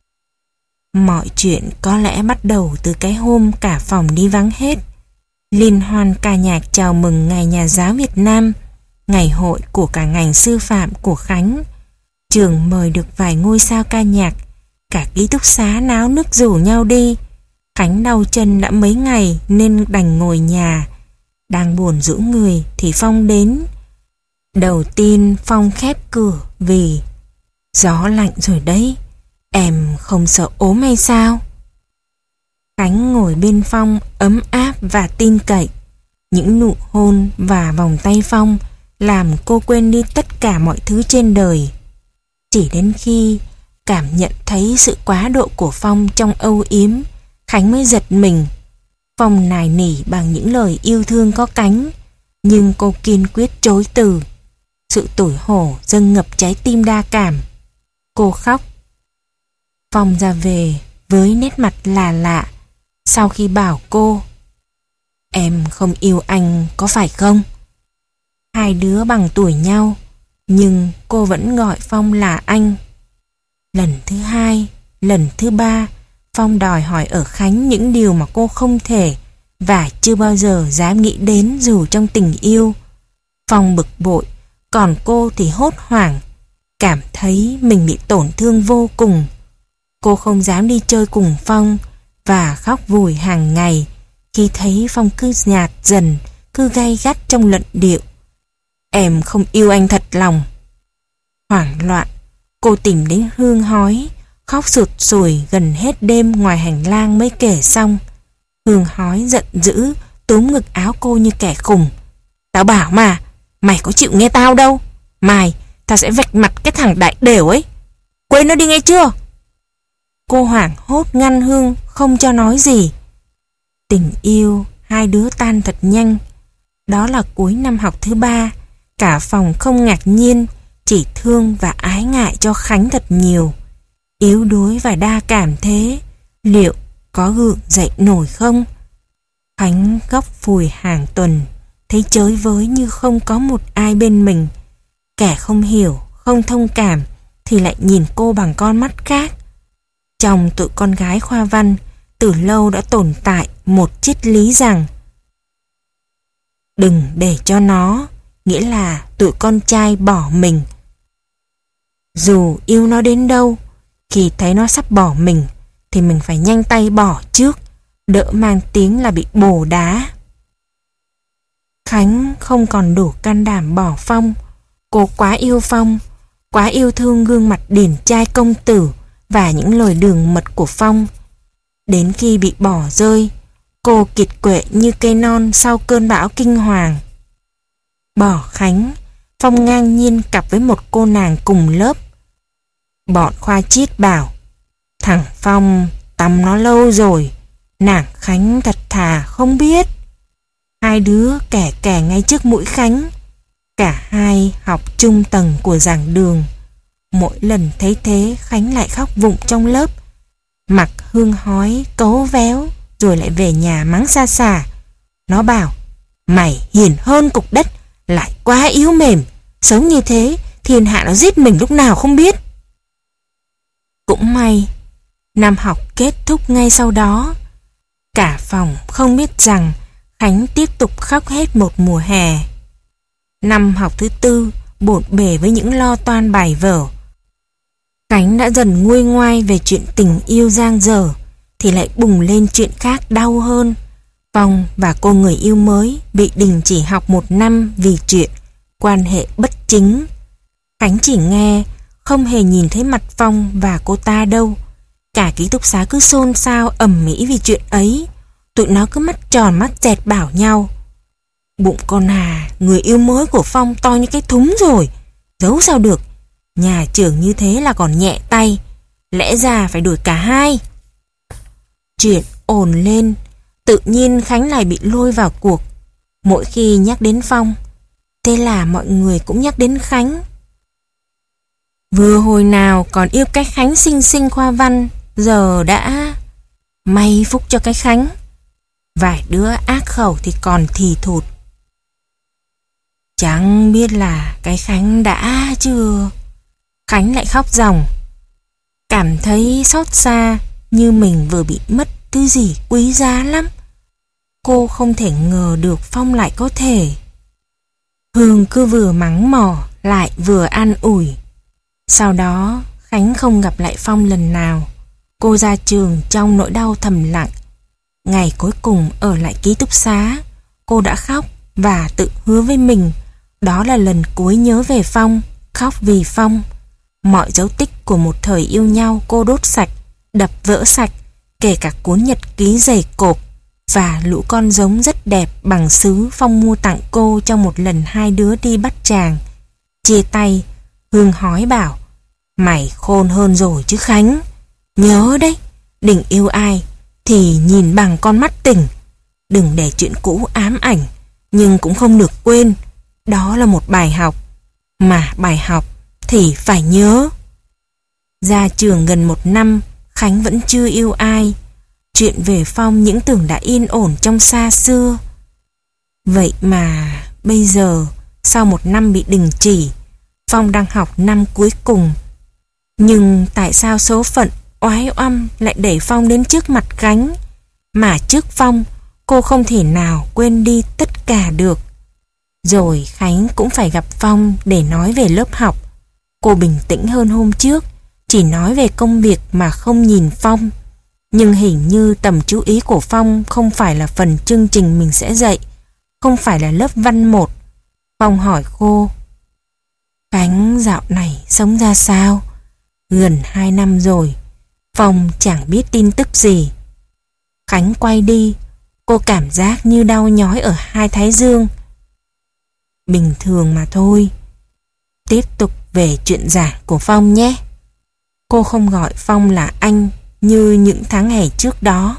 Mọi chuyện có lẽ bắt đầu từ cái hôm cả phòng đi vắng hết. Liên hoan ca nhạc chào mừng Ngày Nhà giáo Việt Nam, ngày hội của cả ngành sư phạm của Khánh. Trường mời được vài ngôi sao ca nhạc, cả ký túc xá náo nức rủ nhau đi. Khánh đau chân đã mấy ngày nên đành ngồi nhà. Đang buồn rũ người thì Phong đến. Đầu tiên Phong khép cửa vì gió lạnh rồi đấy, em không sợ ốm hay sao? Khánh ngồi bên Phong ấm áp và tin cậy. Những nụ hôn và vòng tay Phong làm cô quên đi tất cả mọi thứ trên đời. Chỉ đến khi cảm nhận thấy sự quá độ của Phong trong âu yếm, Khánh mới giật mình. Phong nài nỉ bằng những lời yêu thương có cánh, nhưng cô kiên quyết chối từ. Sự tủi hổ dâng ngập trái tim đa cảm. Cô khóc. Phong ra về với nét mặt là lạ sau khi bảo cô, em không yêu anh có phải không? Hai đứa bằng tuổi nhau, nhưng cô vẫn gọi Phong là anh. Lần thứ hai, lần thứ ba, Phong đòi hỏi ở Khánh những điều mà cô không thể và chưa bao giờ dám nghĩ đến dù trong tình yêu. Phong bực bội, còn cô thì hốt hoảng, cảm thấy mình bị tổn thương vô cùng. Cô không dám đi chơi cùng Phong và khóc vùi hàng ngày khi thấy Phong cứ nhạt dần, cứ gay gắt trong luận điệu. Em không yêu anh thật lòng. Hoảng loạn, cô tìm đến Hương Hói, khóc sụt sùi gần hết đêm ngoài hành lang mới kể xong. Hương Hói giận dữ, túm ngực áo cô như kẻ khùng. Tao bảo mà, mày có chịu nghe tao đâu. Mai, tao sẽ vạch mặt cái thằng đại đều ấy. Quên nó đi nghe chưa? Cô hoảng hốt ngăn Hương không cho nói gì. Tình yêu hai đứa tan thật nhanh. Đó là cuối năm học thứ ba. Cả phòng không ngạc nhiên, chỉ thương và ái ngại cho Khánh thật nhiều. Yếu đuối và đa cảm thế, liệu có gượng dậy nổi không? Khánh góc phùi hàng tuần, thấy chới với như không có một ai bên mình. Kẻ không hiểu, không thông cảm thì lại nhìn cô bằng con mắt khác. Trong tụi con gái khoa văn, từ lâu đã tồn tại một triết lý rằng đừng để cho nó, nghĩa là tụi con trai bỏ mình. Dù yêu nó đến đâu, khi thấy nó sắp bỏ mình thì mình phải nhanh tay bỏ trước, đỡ mang tiếng là bị bồ đá. Khánh không còn đủ can đảm bỏ Phong. Cô quá yêu Phong, quá yêu thương gương mặt điển trai công tử và những lời đường mật của Phong. Đến khi bị bỏ rơi, cô kiệt quệ như cây non sau cơn bão kinh hoàng. Bỏ Khánh, Phong ngang nhiên cặp với một cô nàng cùng lớp. Bọn khoa chiết bảo, thằng Phong tắm nó lâu rồi, nàng Khánh thật thà không biết. Hai đứa kẻ kẻ ngay trước mũi Khánh. Cả hai học chung tầng của giảng đường. Mỗi lần thấy thế Khánh lại khóc vụng trong lớp. Mặc Hương hói cấu véo, rồi lại về nhà mắng xa xà. Nó bảo, mày hiền hơn cục đất, lại quá yếu mềm, sống như thế thiên hạ nó giết mình lúc nào không biết. Cũng may, năm học kết thúc ngay sau đó. Cả phòng không biết rằng Khánh tiếp tục khóc hết một mùa hè. Năm học thứ tư, bộn bề với những lo toan bài vở, Khánh đã dần nguôi ngoai về chuyện tình yêu giang dở, thì lại bùng lên chuyện khác đau hơn. Phong và cô người yêu mới bị đình chỉ học một năm vì chuyện quan hệ bất chính. Khánh chỉ nghe, không hề nhìn thấy mặt Phong và cô ta đâu. Cả ký túc xá cứ xôn xao ầm ĩ vì chuyện ấy. Tụi nó cứ mắt tròn mắt dẹt bảo nhau, bụng con Hà, người yêu mới của Phong to như cái thúng rồi, giấu sao được. Nhà trưởng như thế là còn nhẹ tay, lẽ ra phải đuổi cả hai. Chuyện ồn lên, tự nhiên Khánh lại bị lôi vào cuộc. Mỗi khi nhắc đến Phong, thế là mọi người cũng nhắc đến Khánh. Vừa hồi nào còn yêu cái Khánh xinh xinh khoa văn, giờ đã may phúc cho cái Khánh. Vài đứa ác khẩu thì còn thì thụt, chẳng biết là cái Khánh đã chưa. Khánh lại khóc ròng, cảm thấy xót xa, như mình vừa bị mất thứ gì quý giá lắm. Cô không thể ngờ được Phong lại có thể. Hương cứ vừa mắng mỏ lại vừa an ủi. Sau đó Khánh không gặp lại Phong lần nào. Cô ra trường trong nỗi đau thầm lặng. Ngày cuối cùng ở lại ký túc xá, cô đã khóc và tự hứa với mình đó là lần cuối nhớ về Phong, khóc vì Phong. Mọi dấu tích của một thời yêu nhau cô đốt sạch, đập vỡ sạch, kể cả cuốn nhật ký dày cộp và lũ con giống rất đẹp bằng sứ Phong mua tặng cô trong một lần hai đứa đi bắt chàng. Chia tay, Hương hói bảo, mày khôn hơn rồi chứ Khánh. Nhớ đấy, định yêu ai thì nhìn bằng con mắt tình. Đừng để chuyện cũ ám ảnh, nhưng cũng không được quên. Đó là một bài học, mà bài học thì phải nhớ. Ra trường gần một năm, Khánh vẫn chưa yêu ai. Chuyện về Phong những tưởng đã yên ổn trong xa xưa. Vậy mà bây giờ, sau một năm bị đình chỉ, Phong đang học năm cuối cùng. Nhưng tại sao số phận oái oăm lại đẩy Phong đến trước mặt Khánh? Mà trước Phong, cô không thể nào quên đi tất cả được. Rồi Khánh cũng phải gặp Phong để nói về lớp học. Cô bình tĩnh hơn hôm trước, chỉ nói về công việc mà không nhìn Phong. Nhưng hình như tầm chú ý của Phong không phải là phần chương trình mình sẽ dạy, không phải là lớp văn một. Phong hỏi cô, Khánh dạo này sống ra sao? Gần hai năm rồi, Phong chẳng biết tin tức gì. Khánh quay đi, cô cảm giác như đau nhói ở hai thái dương. Bình thường mà thôi. Tiếp tục về chuyện giảng của Phong nhé. Cô không gọi Phong là anh như những tháng hè trước đó.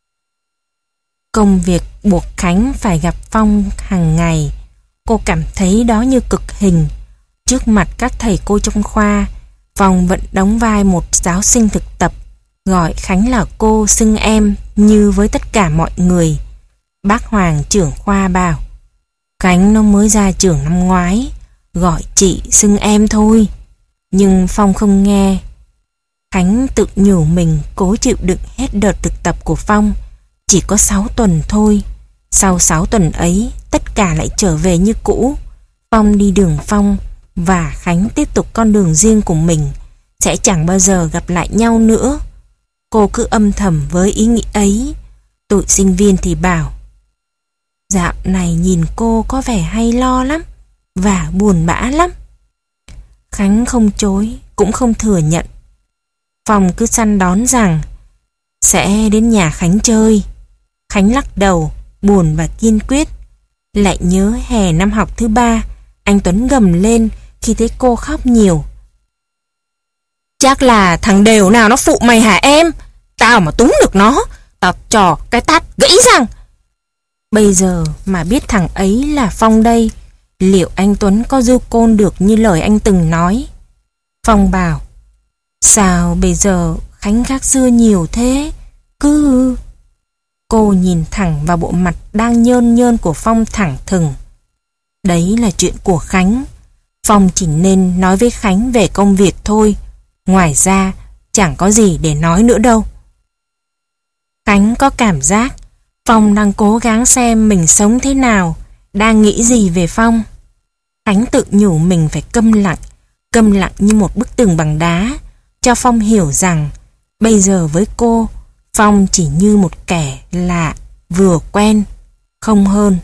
Công việc buộc Khánh phải gặp Phong hàng ngày. Cô cảm thấy đó như cực hình. Trước mặt các thầy cô trong khoa, Phong vẫn đóng vai một giáo sinh thực tập, gọi Khánh là cô xưng em như với tất cả mọi người. Bác Hoàng trưởng khoa bảo, Khánh nó mới ra trường năm ngoái, gọi chị xưng em thôi. Nhưng Phong không nghe. Khánh tự nhủ mình cố chịu đựng hết đợt thực tập của Phong. Chỉ có sáu tuần thôi. Sau sáu tuần ấy, tất cả lại trở về như cũ. Phong đi đường Phong và Khánh tiếp tục con đường riêng của mình, sẽ chẳng bao giờ gặp lại nhau nữa. Cô cứ âm thầm với ý nghĩ ấy. Tụi sinh viên thì bảo, dạo này nhìn cô có vẻ hay lo lắm và buồn bã lắm. Khánh không chối, cũng không thừa nhận. Phong cứ săn đón rằng sẽ đến nhà Khánh chơi. Khánh lắc đầu, buồn và kiên quyết. Lại nhớ hè năm học thứ ba, anh Tuấn gầm lên khi thấy cô khóc nhiều. Chắc là thằng Đều nào nó phụ mày hả em? Tao mà túm được nó, tao trò cái tát gãy răng. Bây giờ mà biết thằng ấy là Phong đây, liệu anh Tuấn có du côn được như lời anh từng nói? Phong bảo, sao bây giờ Khánh khác xưa nhiều thế? Cứ... Cô nhìn thẳng vào bộ mặt đang nhơn nhơn của Phong thẳng thừng. Đấy là chuyện của Khánh. Phong chỉ nên nói với Khánh về công việc thôi. Ngoài ra chẳng có gì để nói nữa đâu. Khánh có cảm giác Phong đang cố gắng xem mình sống thế nào, đang nghĩ gì về Phong. Khánh tự nhủ mình phải câm lặng, câm lặng như một bức tường bằng đá, cho Phong hiểu rằng bây giờ với cô, Phong chỉ như một kẻ lạ, vừa quen, không hơn.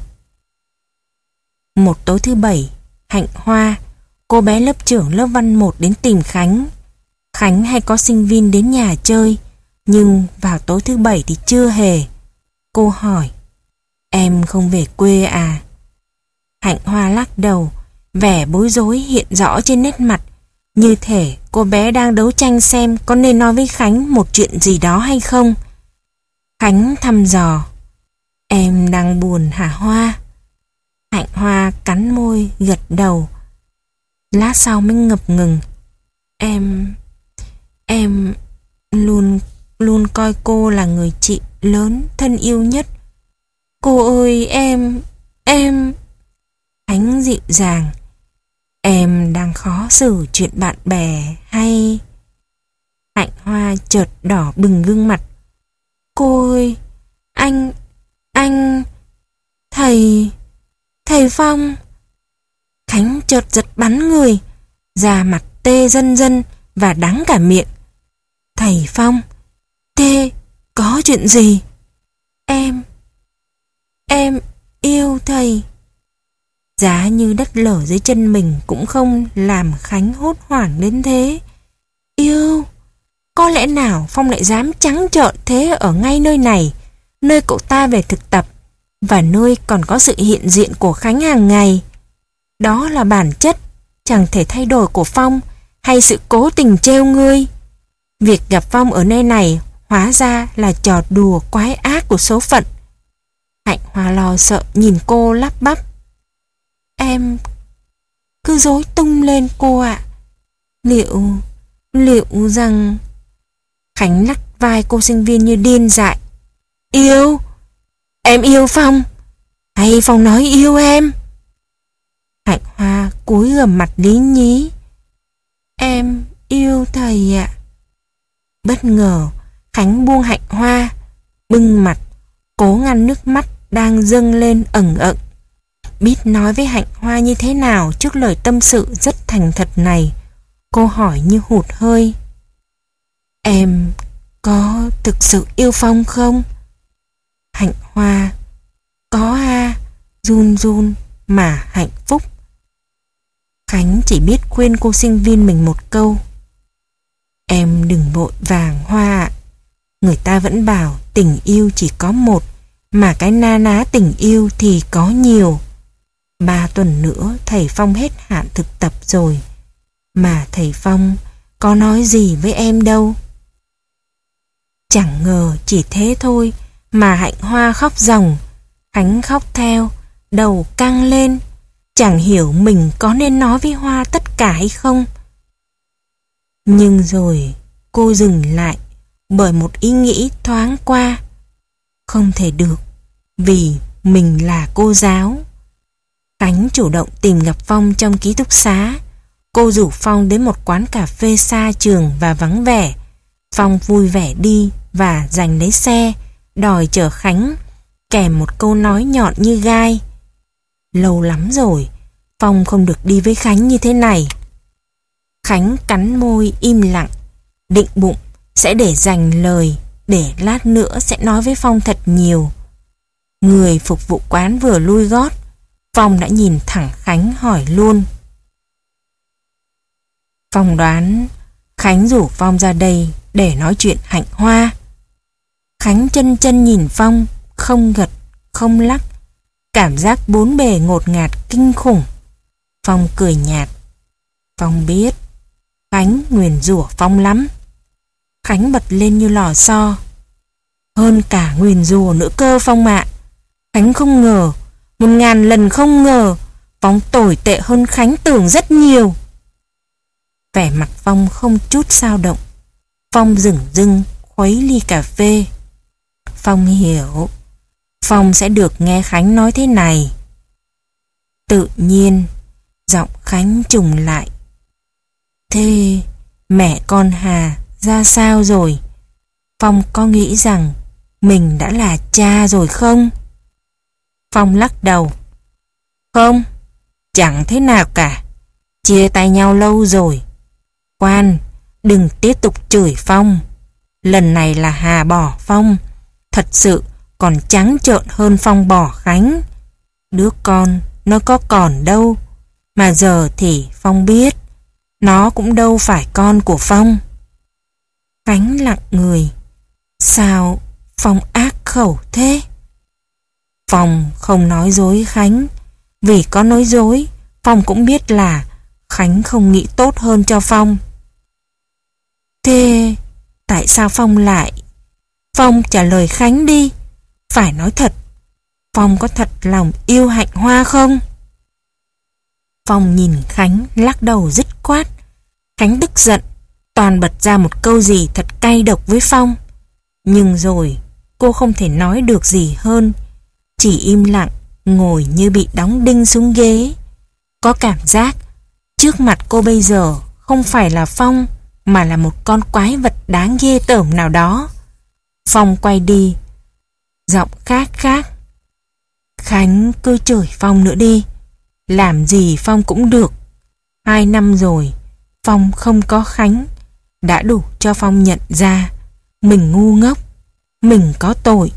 Một tối thứ bảy, Hạnh Hoa, cô bé lớp trưởng lớp văn một đến tìm Khánh. Khánh hay có sinh viên đến nhà chơi, nhưng vào tối thứ bảy thì chưa hề. Cô hỏi, em không về quê à? Hạnh Hoa lắc đầu, vẻ bối rối hiện rõ trên nét mặt, như thể cô bé đang đấu tranh xem có nên nói với Khánh một chuyện gì đó hay không. Khánh thăm dò, em đang buồn hả Hoa? Hạnh Hoa cắn môi, gật đầu. Lát sau mới ngập ngừng, Em... Em luôn luôn coi cô là người chị lớn, thân yêu nhất. Cô ơi em... Em... Khánh dịu dàng, em đang khó xử chuyện bạn bè hay... Hạnh Hoa chợt đỏ bừng gương mặt. Cô ơi, anh... Anh... Thầy... Thầy Phong... Khánh chợt giật bắn người, da mặt tê dần dần và đắng cả miệng. Thầy Phong? Tê, có chuyện gì? Em... Em yêu thầy. Giá như đất lở dưới chân mình cũng không làm Khánh hốt hoảng đến thế. Yêu? Có lẽ nào Phong lại dám trắng trợn thế ở ngay nơi này, nơi cậu ta về thực tập, và nơi còn có sự hiện diện của Khánh hàng ngày. Đó là bản chất chẳng thể thay đổi của Phong, hay sự cố tình trêu ngươi. Việc gặp Phong ở nơi này hóa ra là trò đùa quái ác của số phận. Hạnh Hoa lo sợ nhìn cô lắp bắp. Em cứ rối tung lên cô ạ. Liệu, liệu rằng... Khánh lắc vai cô sinh viên như điên dại. Yêu? Em yêu Phong? Hay Phong nói yêu em? Hạnh Hoa cúi gằm mặt lý nhí. Em yêu thầy ạ. Bất ngờ, Khánh buông Hạnh Hoa, bưng mặt, cố ngăn nước mắt đang dâng lên ẩn ẩn. Biết nói với Hạnh Hoa như thế nào trước lời tâm sự rất thành thật này, cô hỏi như hụt hơi. Em có thực sự yêu Phong không? Hạnh Hoa, có à, run run mà hạnh phúc. Khánh chỉ biết khuyên cô sinh viên mình một câu. Em đừng vội vàng Hoa ạ. Người ta vẫn bảo tình yêu chỉ có một, mà cái na ná tình yêu thì có nhiều. Ba tuần nữa thầy Phong hết hạn thực tập rồi, mà thầy Phong có nói gì với em đâu. Chẳng ngờ chỉ thế thôi mà Hạnh Hoa khóc ròng. Khánh khóc theo, đầu căng lên, chẳng hiểu mình có nên nói với Hoa tất cả hay không. Nhưng rồi cô dừng lại bởi một ý nghĩ thoáng qua. Không thể được, vì mình là cô giáo. Khánh chủ động tìm gặp Phong trong ký túc xá. Cô rủ Phong đến một quán cà phê xa trường và vắng vẻ. Phong vui vẻ đi và giành lấy xe, đòi chở Khánh, kèm một câu nói nhọn như gai. Lâu lắm rồi, Phong không được đi với Khánh như thế này. Khánh cắn môi im lặng, định bụng sẽ để dành lời, để lát nữa sẽ nói với Phong thật nhiều. Người phục vụ quán vừa lui gót, Phong đã nhìn thẳng Khánh hỏi luôn. Phong đoán Khánh rủ Phong ra đây để nói chuyện Hạnh Hoa. Khánh chân chân nhìn Phong, không gật, không lắc. Cảm giác bốn bề ngột ngạt kinh khủng. Phong cười nhạt. Phong biết Khánh nguyền rủa Phong lắm. Khánh bật lên như lò xo. Hơn cả nguyền rủa nữa cơ Phong ạ. Khánh không ngờ, một ngàn lần không ngờ, Phong tồi tệ hơn Khánh tưởng rất nhiều. Vẻ mặt Phong không chút xao động. Phong dửng dưng khuấy ly cà phê. Phong hiểu. Phong sẽ được nghe Khánh nói thế này. Tự nhiên, giọng Khánh trùng lại. Thế mẹ con Hà ra sao rồi? Phong có nghĩ rằng mình đã là cha rồi không? Phong lắc đầu. Không, chẳng thế nào cả. Chia tay nhau lâu rồi. Khoan, đừng tiếp tục chửi Phong. Lần này là Hà bỏ Phong. Thật sự còn trắng trợn hơn Phong bỏ Khánh. Đứa con nó có còn đâu. Mà giờ thì Phong biết nó cũng đâu phải con của Phong. Khánh lặng người. Sao Phong ác khẩu thế? Phong không nói dối Khánh. Vì có nói dối, Phong cũng biết là Khánh không nghĩ tốt hơn cho Phong. Thế tại sao Phong lại? Phong trả lời Khánh đi. Phải nói thật, Phong có thật lòng yêu Hạnh Hoa không? Phong nhìn Khánh lắc đầu dứt khoát. Khánh tức giận, toàn bật ra một câu gì thật cay độc với Phong. Nhưng rồi cô không thể nói được gì hơn. Chỉ im lặng ngồi như bị đóng đinh xuống ghế. Có cảm giác trước mặt cô bây giờ không phải là Phong, mà là một con quái vật đáng ghê tởm nào đó. Phong quay đi, giọng khác khác. Khánh cứ chửi Phong nữa đi. Làm gì Phong cũng được. Hai năm rồi Phong không có Khánh, đã đủ cho Phong nhận ra mình ngu ngốc, mình có tội.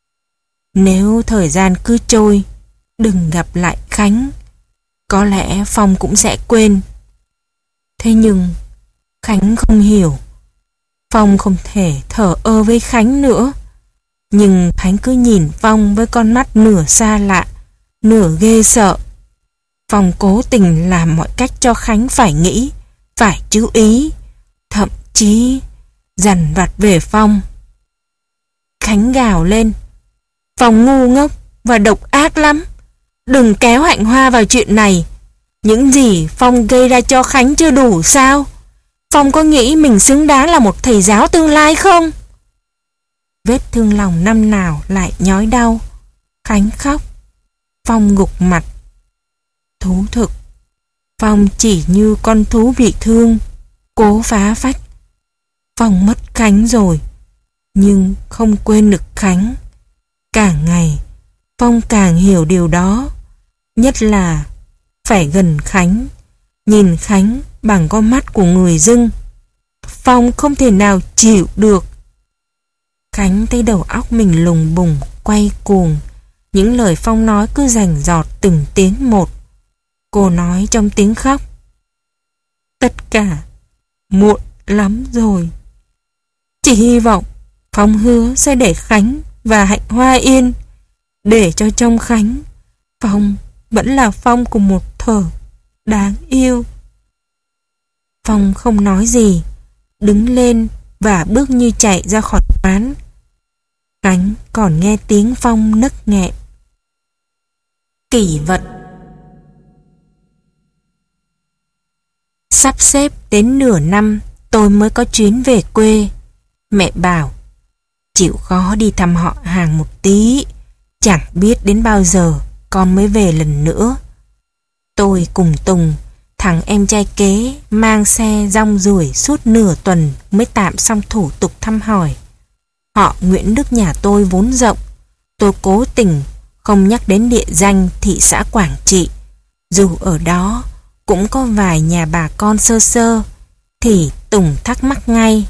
Nếu thời gian cứ trôi, đừng gặp lại Khánh, có lẽ Phong cũng sẽ quên. Thế nhưng Khánh không hiểu. Phong không thể thờ ơ với Khánh nữa. Nhưng Khánh cứ nhìn Phong với con mắt nửa xa lạ, nửa ghê sợ. Phong cố tình làm mọi cách cho Khánh phải nghĩ, phải chú ý, thậm chí dằn vặt về Phong. Khánh gào lên. Phong ngu ngốc và độc ác lắm. Đừng kéo Hạnh Hoa vào chuyện này. Những gì Phong gây ra cho Khánh chưa đủ sao? Phong có nghĩ mình xứng đáng là một thầy giáo tương lai không? Vết thương lòng năm nào lại nhói đau. Khánh khóc. Phong gục mặt. Thú thực, Phong chỉ như con thú bị thương, cố phá phách. Phong mất Khánh rồi, nhưng không quên được Khánh. Càng ngày Phong càng hiểu điều đó. Nhất là phải gần Khánh, nhìn Khánh bằng con mắt của người dưng. Phong không thể nào chịu được. Khánh thấy đầu óc mình lùng bùng, quay cuồng. Những lời Phong nói cứ rành rọt từng tiếng một. Cô nói trong tiếng khóc. Tất cả muộn lắm rồi. Chỉ hy vọng Phong hứa sẽ để Khánh và Hạnh Hoa yên. Để cho trong Khánh, Phong vẫn là Phong của một thờ đáng yêu. Phong không nói gì, đứng lên và bước như chạy ra khỏi quán. Khánh còn nghe tiếng Phong nấc nghẹn. Kỷ vật. Sắp xếp đến nửa năm tôi mới có chuyến về quê. Mẹ bảo chịu khó đi thăm họ hàng một tí, chẳng biết đến bao giờ con mới về lần nữa. Tôi cùng Tùng, thằng em trai kế, mang xe rong ruổi suốt nửa tuần mới tạm xong thủ tục thăm hỏi. Họ Nguyễn Đức nhà tôi vốn rộng. Tôi cố tình không nhắc đến địa danh thị xã Quảng Trị. Dù ở đó cũng có vài nhà bà con sơ sơ, thì Tùng thắc mắc ngay.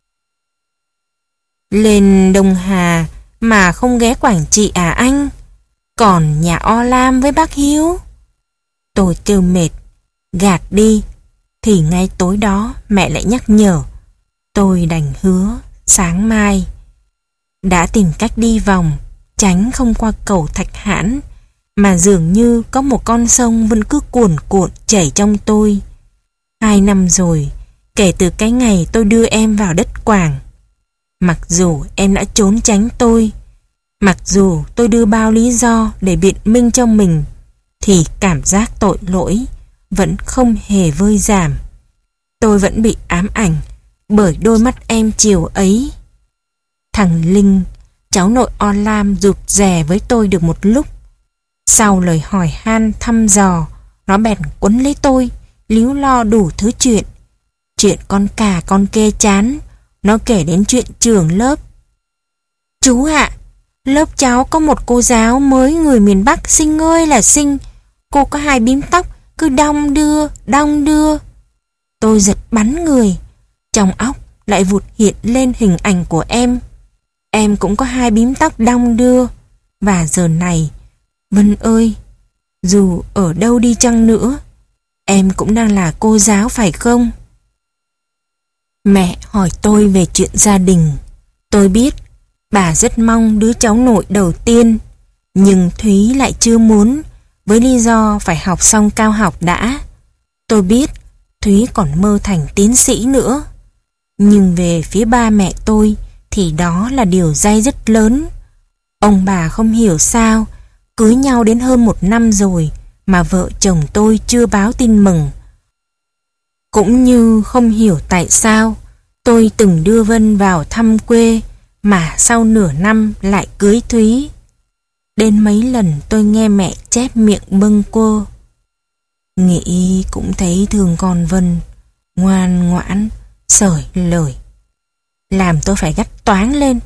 Lên Đông Hà mà không ghé Quảng Trị à anh? Còn nhà O Lam với bác Hiếu? Tôi kêu mệt, gạt đi. Thì ngay tối đó mẹ lại nhắc nhở. Tôi đành hứa sáng mai. Đã tìm cách đi vòng, tránh không qua cầu Thạch Hãn, mà dường như có một con sông vẫn cứ cuồn cuộn chảy trong tôi. Hai năm rồi, kể từ cái ngày tôi đưa em vào đất Quảng. Mặc dù em đã trốn tránh tôi, mặc dù tôi đưa bao lý do để biện minh cho mình, thì cảm giác tội lỗi vẫn không hề vơi giảm. Tôi vẫn bị ám ảnh bởi đôi mắt em chiều ấy. Thằng Linh, cháu nội O Lam rụt rè với tôi được một lúc. Sau lời hỏi han thăm dò, nó bèn quấn lấy tôi, líu lo đủ thứ chuyện. Chuyện con cà con kê chán, nó kể đến chuyện trường lớp. Chú ạ, lớp cháu có một cô giáo mới người miền Bắc xinh ơi là xinh. Cô có hai bím tóc, cứ đong đưa, đong đưa. Tôi giật bắn người, trong óc lại vụt hiện lên hình ảnh của em. Em cũng có hai bím tóc đong đưa. Và giờ này, Vân ơi, dù ở đâu đi chăng nữa, em cũng đang là cô giáo phải không? Mẹ hỏi tôi về chuyện gia đình. Tôi biết bà rất mong đứa cháu nội đầu tiên, nhưng Thúy lại chưa muốn, với lý do phải học xong cao học đã. Tôi biết Thúy còn mơ thành tiến sĩ nữa. Nhưng về phía ba mẹ tôi thì đó là điều day dứt lớn. Ông bà không hiểu sao cưới nhau đến hơn một năm rồi mà vợ chồng tôi chưa báo tin mừng. Cũng như không hiểu tại sao tôi từng đưa Vân vào thăm quê mà sau nửa năm lại cưới Thúy. Đến mấy lần tôi nghe mẹ chép miệng bâng quơ. Nghĩ cũng thấy thương con Vân, ngoan ngoãn, sởi lời, làm tôi phải gắt toáng lên.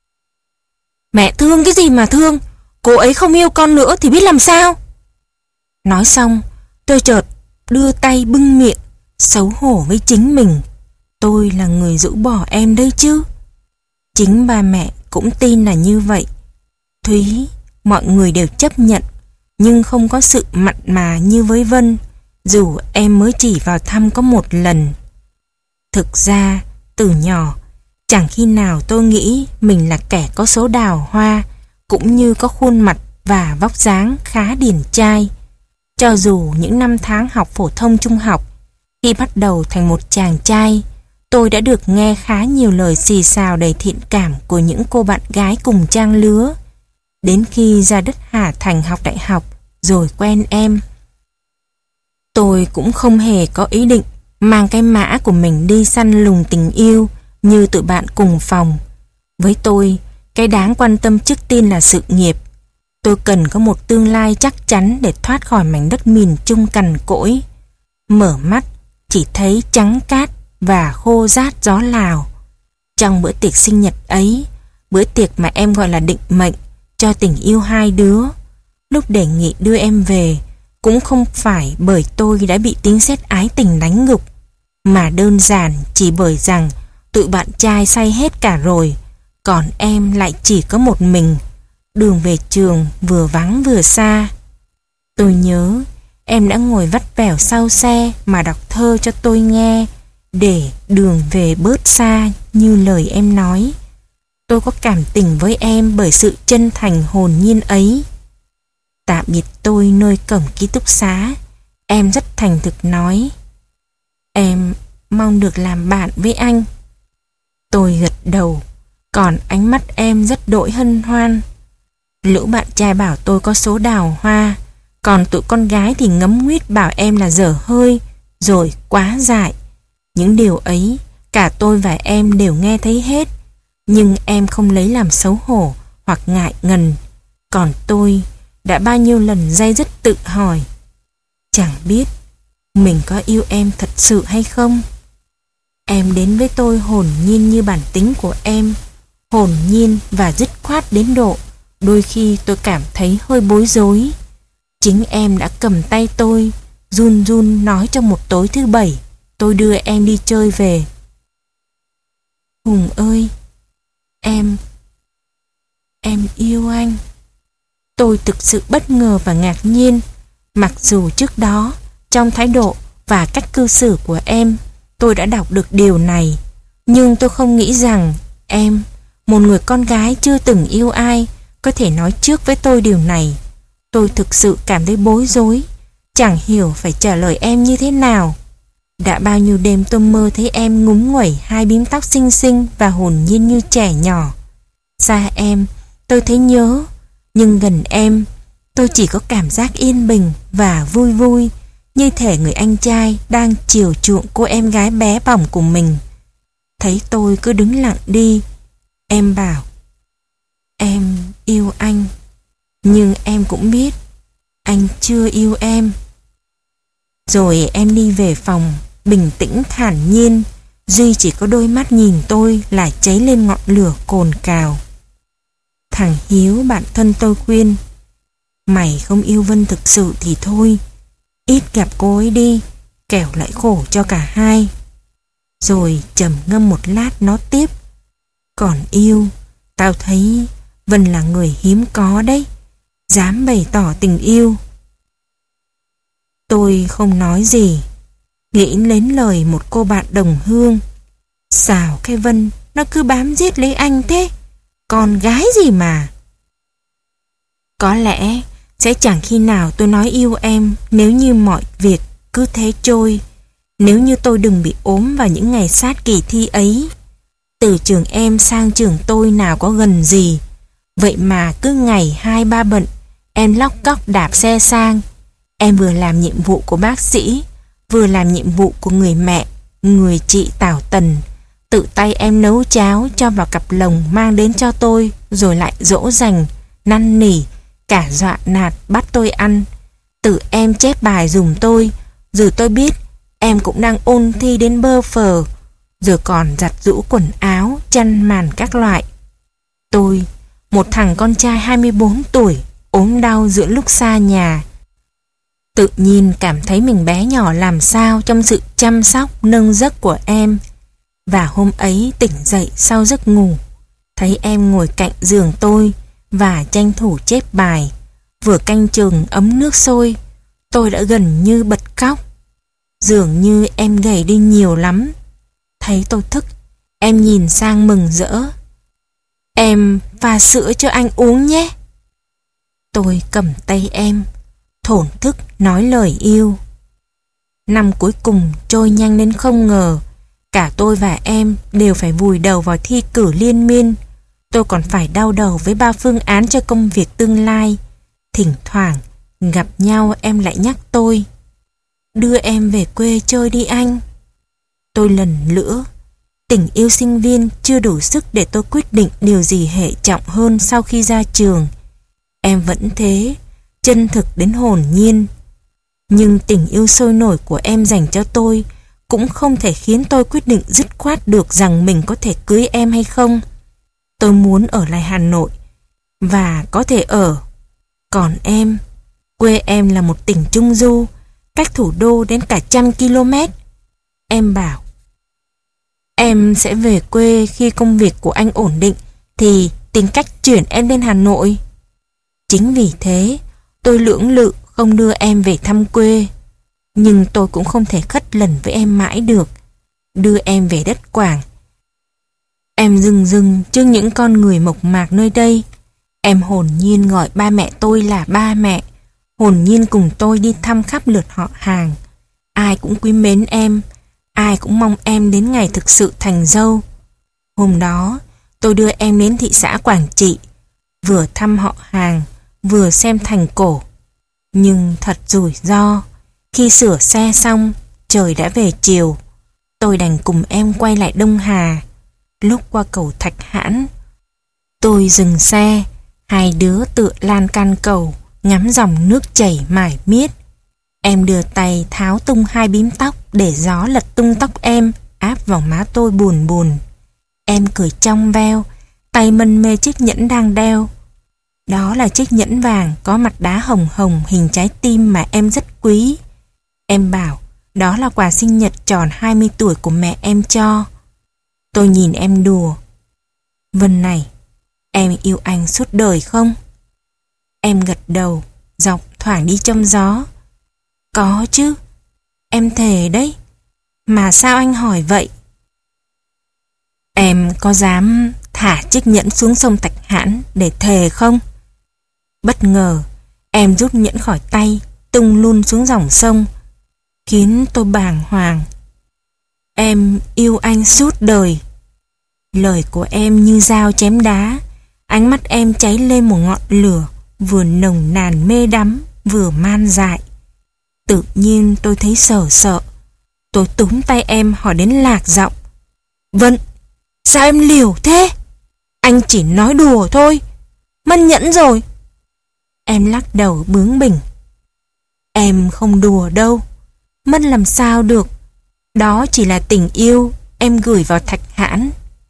Mẹ thương cái gì mà thương, cô ấy không yêu con nữa thì biết làm sao. Nói xong, tôi chợt đưa tay bưng miệng, xấu hổ với chính mình. Tôi là người rũ bỏ em đấy chứ. Chính ba mẹ cũng tin là như vậy. Thúy, mọi người đều chấp nhận, nhưng không có sự mặn mà như với Vân, dù em mới chỉ vào thăm có một lần. Thực ra, từ nhỏ, chẳng khi nào tôi nghĩ mình là kẻ có số đào hoa, cũng như có khuôn mặt và vóc dáng khá điển trai. Cho dù những năm tháng học phổ thông trung học, khi bắt đầu thành một chàng trai, tôi đã được nghe khá nhiều lời xì xào đầy thiện cảm của những cô bạn gái cùng trang lứa. Đến khi ra đất Hà Thành học đại học, rồi quen em, tôi cũng không hề có ý định mang cái mã của mình đi săn lùng tình yêu như tụi bạn cùng phòng. Với tôi, cái đáng quan tâm trước tiên là sự nghiệp. Tôi cần có một tương lai chắc chắn để thoát khỏi mảnh đất miền Trung cằn cỗi. Mở mắt, chỉ thấy trắng cát và khô rát gió Lào. Trong bữa tiệc sinh nhật ấy, bữa tiệc mà em gọi là định mệnh cho tình yêu hai đứa, lúc đề nghị đưa em về cũng không phải bởi tôi đã bị tiếng sét ái tình đánh ngục, mà đơn giản chỉ bởi rằng tụi bạn trai say hết cả rồi, còn em lại chỉ có một mình. Đường về trường vừa vắng vừa xa. Tôi nhớ em đã ngồi vắt vẻo sau xe mà đọc thơ cho tôi nghe, để đường về bớt xa như lời em nói. Tôi có cảm tình với em bởi sự chân thành hồn nhiên ấy. Tạm biệt tôi nơi cổng ký túc xá, em rất thành thực nói: em mong được làm bạn với anh. Tôi gật đầu, còn ánh mắt em rất đỗi hân hoan. Lũ bạn trai bảo tôi có số đào hoa, còn tụi con gái thì ngấm nguyết bảo em là dở hơi, rồi quá dại. Những điều ấy cả tôi và em đều nghe thấy hết, nhưng em không lấy làm xấu hổ hoặc ngại ngần. Còn tôi đã bao nhiêu lần day dứt tự hỏi, chẳng biết mình có yêu em thật sự hay không. Em đến với tôi hồn nhiên như bản tính của em, hồn nhiên và dứt khoát đến độ đôi khi tôi cảm thấy hơi bối rối. Chính em đã cầm tay tôi, run run nói trong một tối thứ bảy tôi đưa em đi chơi về: Hùng ơi, em, em yêu anh. Tôi thực sự bất ngờ và ngạc nhiên, mặc dù trước đó, trong thái độ và cách cư xử của em, tôi đã đọc được điều này. Nhưng tôi không nghĩ rằng em, một người con gái chưa từng yêu ai, có thể nói trước với tôi điều này. Tôi thực sự cảm thấy bối rối, chẳng hiểu phải trả lời em như thế nào. Đã bao nhiêu đêm tôi mơ thấy em ngúng nguẩy hai bím tóc xinh xinh và hồn nhiên như trẻ nhỏ. Xa em, tôi thấy nhớ, nhưng gần em, tôi chỉ có cảm giác yên bình và vui vui, như thể người anh trai đang chiều chuộng cô em gái bé bỏng của mình. Thấy tôi cứ đứng lặng đi, em bảo, em yêu anh, nhưng em cũng biết anh chưa yêu em. Rồi em đi về phòng, bình tĩnh thản nhiên, duy chỉ có đôi mắt nhìn tôi là cháy lên ngọn lửa cồn cào. Thằng Hiếu bạn thân tôi khuyên, mày không yêu Vân thực sự thì thôi, ít gặp cô ấy đi, kẻo lại khổ cho cả hai. Rồi trầm ngâm một lát nó tiếp, còn yêu, tao thấy Vân là người hiếm có đấy, dám bày tỏ tình yêu. Tôi không nói gì, nghĩ đến lời một cô bạn đồng hương. Sao cái Vân nó cứ bám giết lấy anh thế, con gái gì mà. Có lẽ sẽ chẳng khi nào tôi nói yêu em nếu như mọi việc cứ thế trôi, nếu như tôi đừng bị ốm vào những ngày sát kỳ thi ấy. Từ trường em sang trường tôi nào có gần gì, vậy mà cứ ngày hai ba bận, em lóc cóc đạp xe sang. Em vừa làm nhiệm vụ của bác sĩ, vừa làm nhiệm vụ của người mẹ, người chị Tảo Tần. Tự tay em nấu cháo cho vào cặp lồng mang đến cho tôi, rồi lại dỗ dành, năn nỉ, cả dọa nạt bắt tôi ăn. Tự em chép bài dùm tôi, dù tôi biết em cũng đang ôn thi đến bơ phờ, rồi còn giặt giũ quần áo, chăn màn các loại. Tôi, một thằng con trai hai mươi bốn tuổi, ốm đau giữa lúc xa nhà, tự nhiên cảm thấy mình bé nhỏ làm sao trong sự chăm sóc nâng giấc của em. Và hôm ấy tỉnh dậy sau giấc ngủ, thấy em ngồi cạnh giường tôi và tranh thủ chép bài, vừa canh chừng ấm nước sôi, tôi đã gần như bật khóc. Dường như em gầy đi nhiều lắm. Thấy tôi thức, em nhìn sang mừng rỡ. Em pha sữa cho anh uống nhé. Tôi cầm tay em, thổn thức nói lời yêu. Năm cuối cùng trôi nhanh đến không ngờ. Cả tôi và em đều phải vùi đầu vào thi cử liên miên. Tôi còn phải đau đầu với ba phương án cho công việc tương lai. Thỉnh thoảng gặp nhau em lại nhắc tôi, đưa em về quê chơi đi anh. Tôi lần nữa, tình yêu sinh viên chưa đủ sức để tôi quyết định điều gì hệ trọng hơn sau khi ra trường. Em vẫn thế, chân thực đến hồn nhiên. Nhưng tình yêu sôi nổi của em dành cho tôi cũng không thể khiến tôi quyết định dứt khoát được rằng mình có thể cưới em hay không. Tôi muốn ở lại Hà Nội, và có thể ở. Còn em, quê em là một tỉnh trung du, cách thủ đô đến cả trăm km. Em bảo, em sẽ về quê khi công việc của anh ổn định thì tìm cách chuyển em lên Hà Nội. Chính vì thế, tôi lưỡng lự không đưa em về thăm quê. Nhưng tôi cũng không thể khất lần với em mãi được. Đưa em về đất Quảng. Em rừng rừng trước những con người mộc mạc nơi đây. Em hồn nhiên gọi ba mẹ tôi là ba mẹ. Hồn nhiên cùng tôi đi thăm khắp lượt họ hàng. Ai cũng quý mến em. Ai cũng mong em đến ngày thực sự thành dâu. Hôm đó, tôi đưa em đến thị xã Quảng Trị, vừa thăm họ hàng, vừa xem thành cổ. Nhưng thật rủi ro, khi sửa xe xong, trời đã về chiều. Tôi đành cùng em quay lại Đông Hà. Lúc qua cầu Thạch Hãn, tôi dừng xe, hai đứa tựa lan can cầu, ngắm dòng nước chảy mải miết. Em đưa tay tháo tung hai bím tóc để gió lật tung tóc em, áp vào má tôi buồn buồn. Em cười trong veo, tay mân mê chiếc nhẫn đang đeo. Đó là chiếc nhẫn vàng có mặt đá hồng hồng hình trái tim mà em rất quý. Em bảo đó là quà sinh nhật tròn hai mươi tuổi của mẹ em cho. Tôi nhìn em đùa. Vân này, em yêu anh suốt đời không? Em gật đầu, giọng thoảng đi trong gió. Có chứ, em thề đấy. Mà sao anh hỏi vậy? Em có dám thả chiếc nhẫn xuống sông Thạch Hãn để thề không? Bất ngờ, em rút nhẫn khỏi tay, tung luôn xuống dòng sông, khiến tôi bàng hoàng. Em yêu anh suốt đời. Lời của em như dao chém đá. Ánh mắt em cháy lên một ngọn lửa, vừa nồng nàn mê đắm, vừa man dại. Tự nhiên tôi thấy sợ sợ. Tôi túm tay em hỏi đến lạc giọng. Vân, sao em liều thế? Anh chỉ nói đùa thôi. Mân nhẫn rồi. Em lắc đầu bướng bỉnh. Em không đùa đâu. Mân làm sao được. Đó chỉ là tình yêu em gửi vào Thạch Hãn.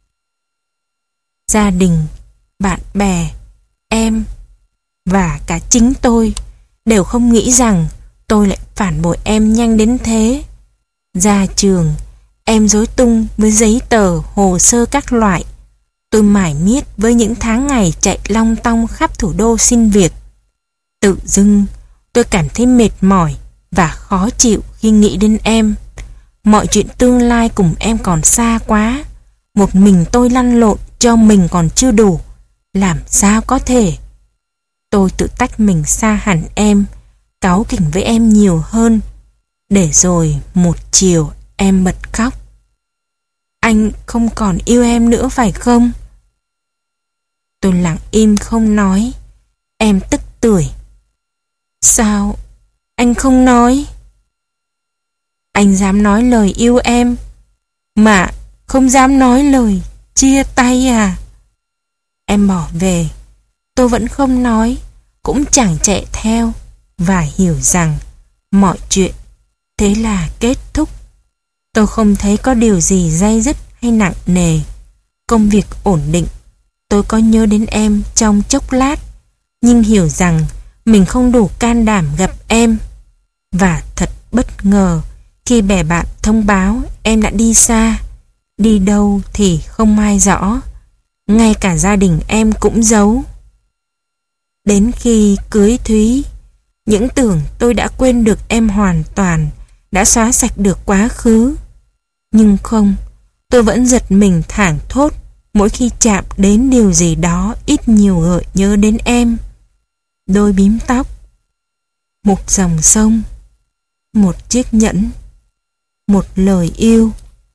Gia đình, bạn bè, em và cả chính tôi đều không nghĩ rằng tôi lại phản bội em nhanh đến thế. Ra trường, em rối tung với giấy tờ, hồ sơ các loại. Tôi mải miết với những tháng ngày chạy long tong khắp thủ đô xin việc. Tự dưng, tôi cảm thấy mệt mỏi và khó chịu khi nghĩ đến em. Mọi chuyện tương lai cùng em còn xa quá. Một mình tôi lăn lộn cho mình còn chưa đủ. Làm sao có thể? Tôi tự tách mình xa hẳn em, cáu kỉnh với em nhiều hơn. Để rồi một chiều em bật khóc. Anh không còn yêu em nữa phải không? Tôi lặng im không nói. Em tức tưởi. Sao anh không nói? Anh dám nói lời yêu em mà không dám nói lời chia tay à? Em bỏ về. Tôi vẫn không nói, cũng chẳng chạy theo, và hiểu rằng mọi chuyện thế là kết thúc. Tôi không thấy có điều gì day dứt hay nặng nề. Công việc ổn định. Tôi có nhớ đến em trong chốc lát, nhưng hiểu rằng mình không đủ can đảm gặp em. Và thật bất ngờ khi bè bạn thông báo em đã đi xa. Đi đâu thì không ai rõ. Ngay cả gia đình em cũng giấu. Đến khi cưới Thúy, những tưởng tôi đã quên được em hoàn toàn, đã xóa sạch được quá khứ. Nhưng không, tôi vẫn giật mình thảng thốt mỗi khi chạm đến điều gì đó ít nhiều gợi nhớ đến em. Đôi bím tóc, một dòng sông, một chiếc nhẫn, một lời yêu.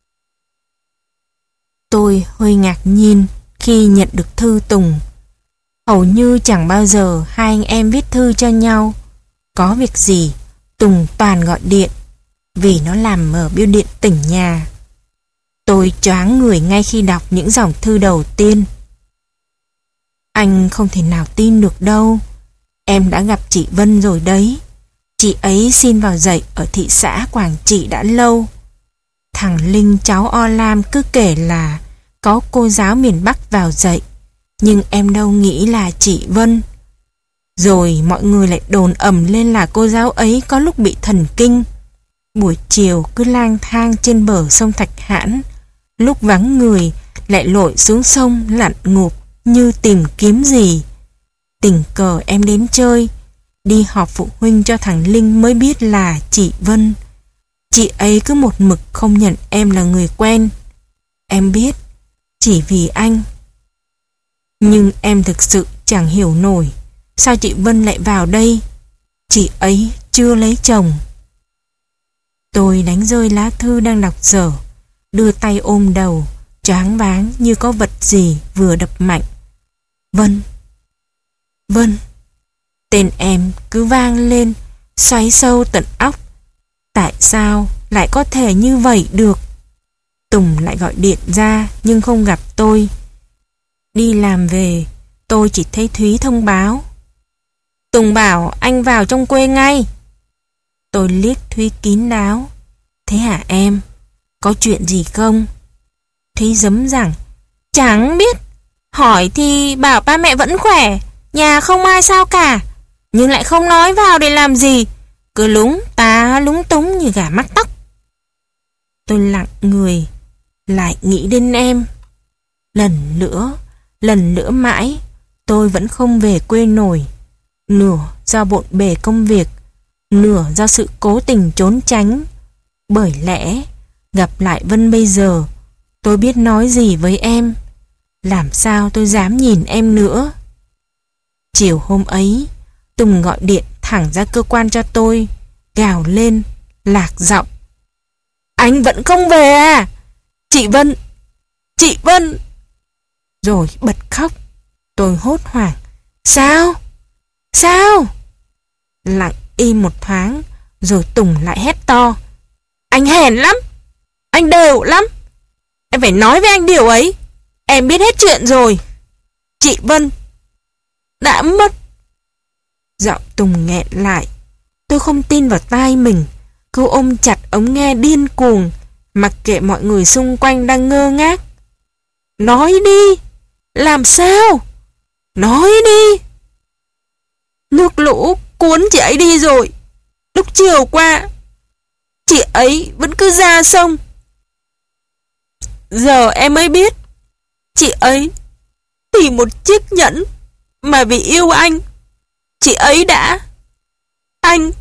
Tôi hơi ngạc nhiên khi nhận được thư Tùng. Hầu như chẳng bao giờ hai anh em viết thư cho nhau. Có việc gì, Tùng toàn gọi điện, vì nó làm ở bưu điện tỉnh nhà. Tôi choáng người ngay khi đọc những dòng thư đầu tiên. Anh không thể nào tin được đâu. Em đã gặp chị Vân rồi đấy. Chị ấy xin vào dạy ở thị xã Quảng Trị đã lâu. Thằng Linh cháu O Lam cứ kể là có cô giáo miền Bắc vào dạy, nhưng em đâu nghĩ là chị Vân. Rồi mọi người lại đồn ầm lên là cô giáo ấy có lúc bị thần kinh. Buổi chiều cứ lang thang trên bờ sông Thạch Hãn, lúc vắng người lại lội xuống sông lặn ngụp như tìm kiếm gì. Tình cờ em đến chơi, đi họp phụ huynh cho thằng Linh mới biết là chị Vân. Chị ấy cứ một mực không nhận em là người quen. Em biết, chỉ vì anh. Nhưng em thực sự chẳng hiểu nổi sao chị Vân lại vào đây. Chị ấy chưa lấy chồng. Tôi đánh rơi lá thư đang đọc dở, đưa tay ôm đầu, choáng váng như có vật gì vừa đập mạnh. Vân, Vân. Tên em cứ vang lên, xoáy sâu tận óc. Tại sao lại có thể như vậy được? Tùng lại gọi điện ra nhưng không gặp tôi. Đi làm về, tôi chỉ thấy Thúy thông báo. Tùng bảo anh vào trong quê ngay. Tôi liếc Thúy kín đáo. Thế hả em? Có chuyện gì không? Thúy giấm rằng chẳng biết. Hỏi thì bảo ba mẹ vẫn khỏe, nhà không ai sao cả, nhưng lại không nói vào để làm gì. Cứ lúng ta lúng túng như gà mắc tóc. Tôi lặng người, lại nghĩ đến em. Lần nữa, lần nữa mãi, tôi vẫn không về quê nổi. Nửa do bộn bề công việc, nửa do sự cố tình trốn tránh. Bởi lẽ, gặp lại Vân bây giờ, tôi biết nói gì với em. Làm sao tôi dám nhìn em nữa? Chiều hôm ấy, Tùng gọi điện thẳng ra cơ quan cho tôi, gào lên, lạc giọng. Anh vẫn không về à? Chị Vân, chị Vân. Rồi bật khóc. Tôi hốt hoảng. Sao? Sao? Lặng im một thoáng, Rồi Tùng lại hét to. Anh hèn lắm, anh đều lắm. Em phải nói với anh điều ấy. Em biết hết chuyện rồi. Chị Vân đã mất. Giọng Tùng nghẹn lại. Tôi không tin vào tai mình, cứ ôm chặt ống nghe điên cuồng, mặc kệ mọi người xung quanh đang ngơ ngác. Nói đi, làm sao? Nói đi. Nước lũ cuốn chị ấy đi rồi. Lúc chiều qua, chị ấy vẫn cứ ra sông. Giờ em mới biết, chị ấy tìm một chiếc nhẫn mà vì yêu anh, chị ấy đã... Anh...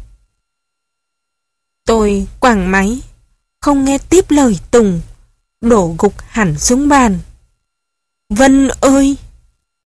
Tôi quẳng máy, không nghe tiếp lời Tùng, đổ gục hẳn xuống bàn. Vân ơi!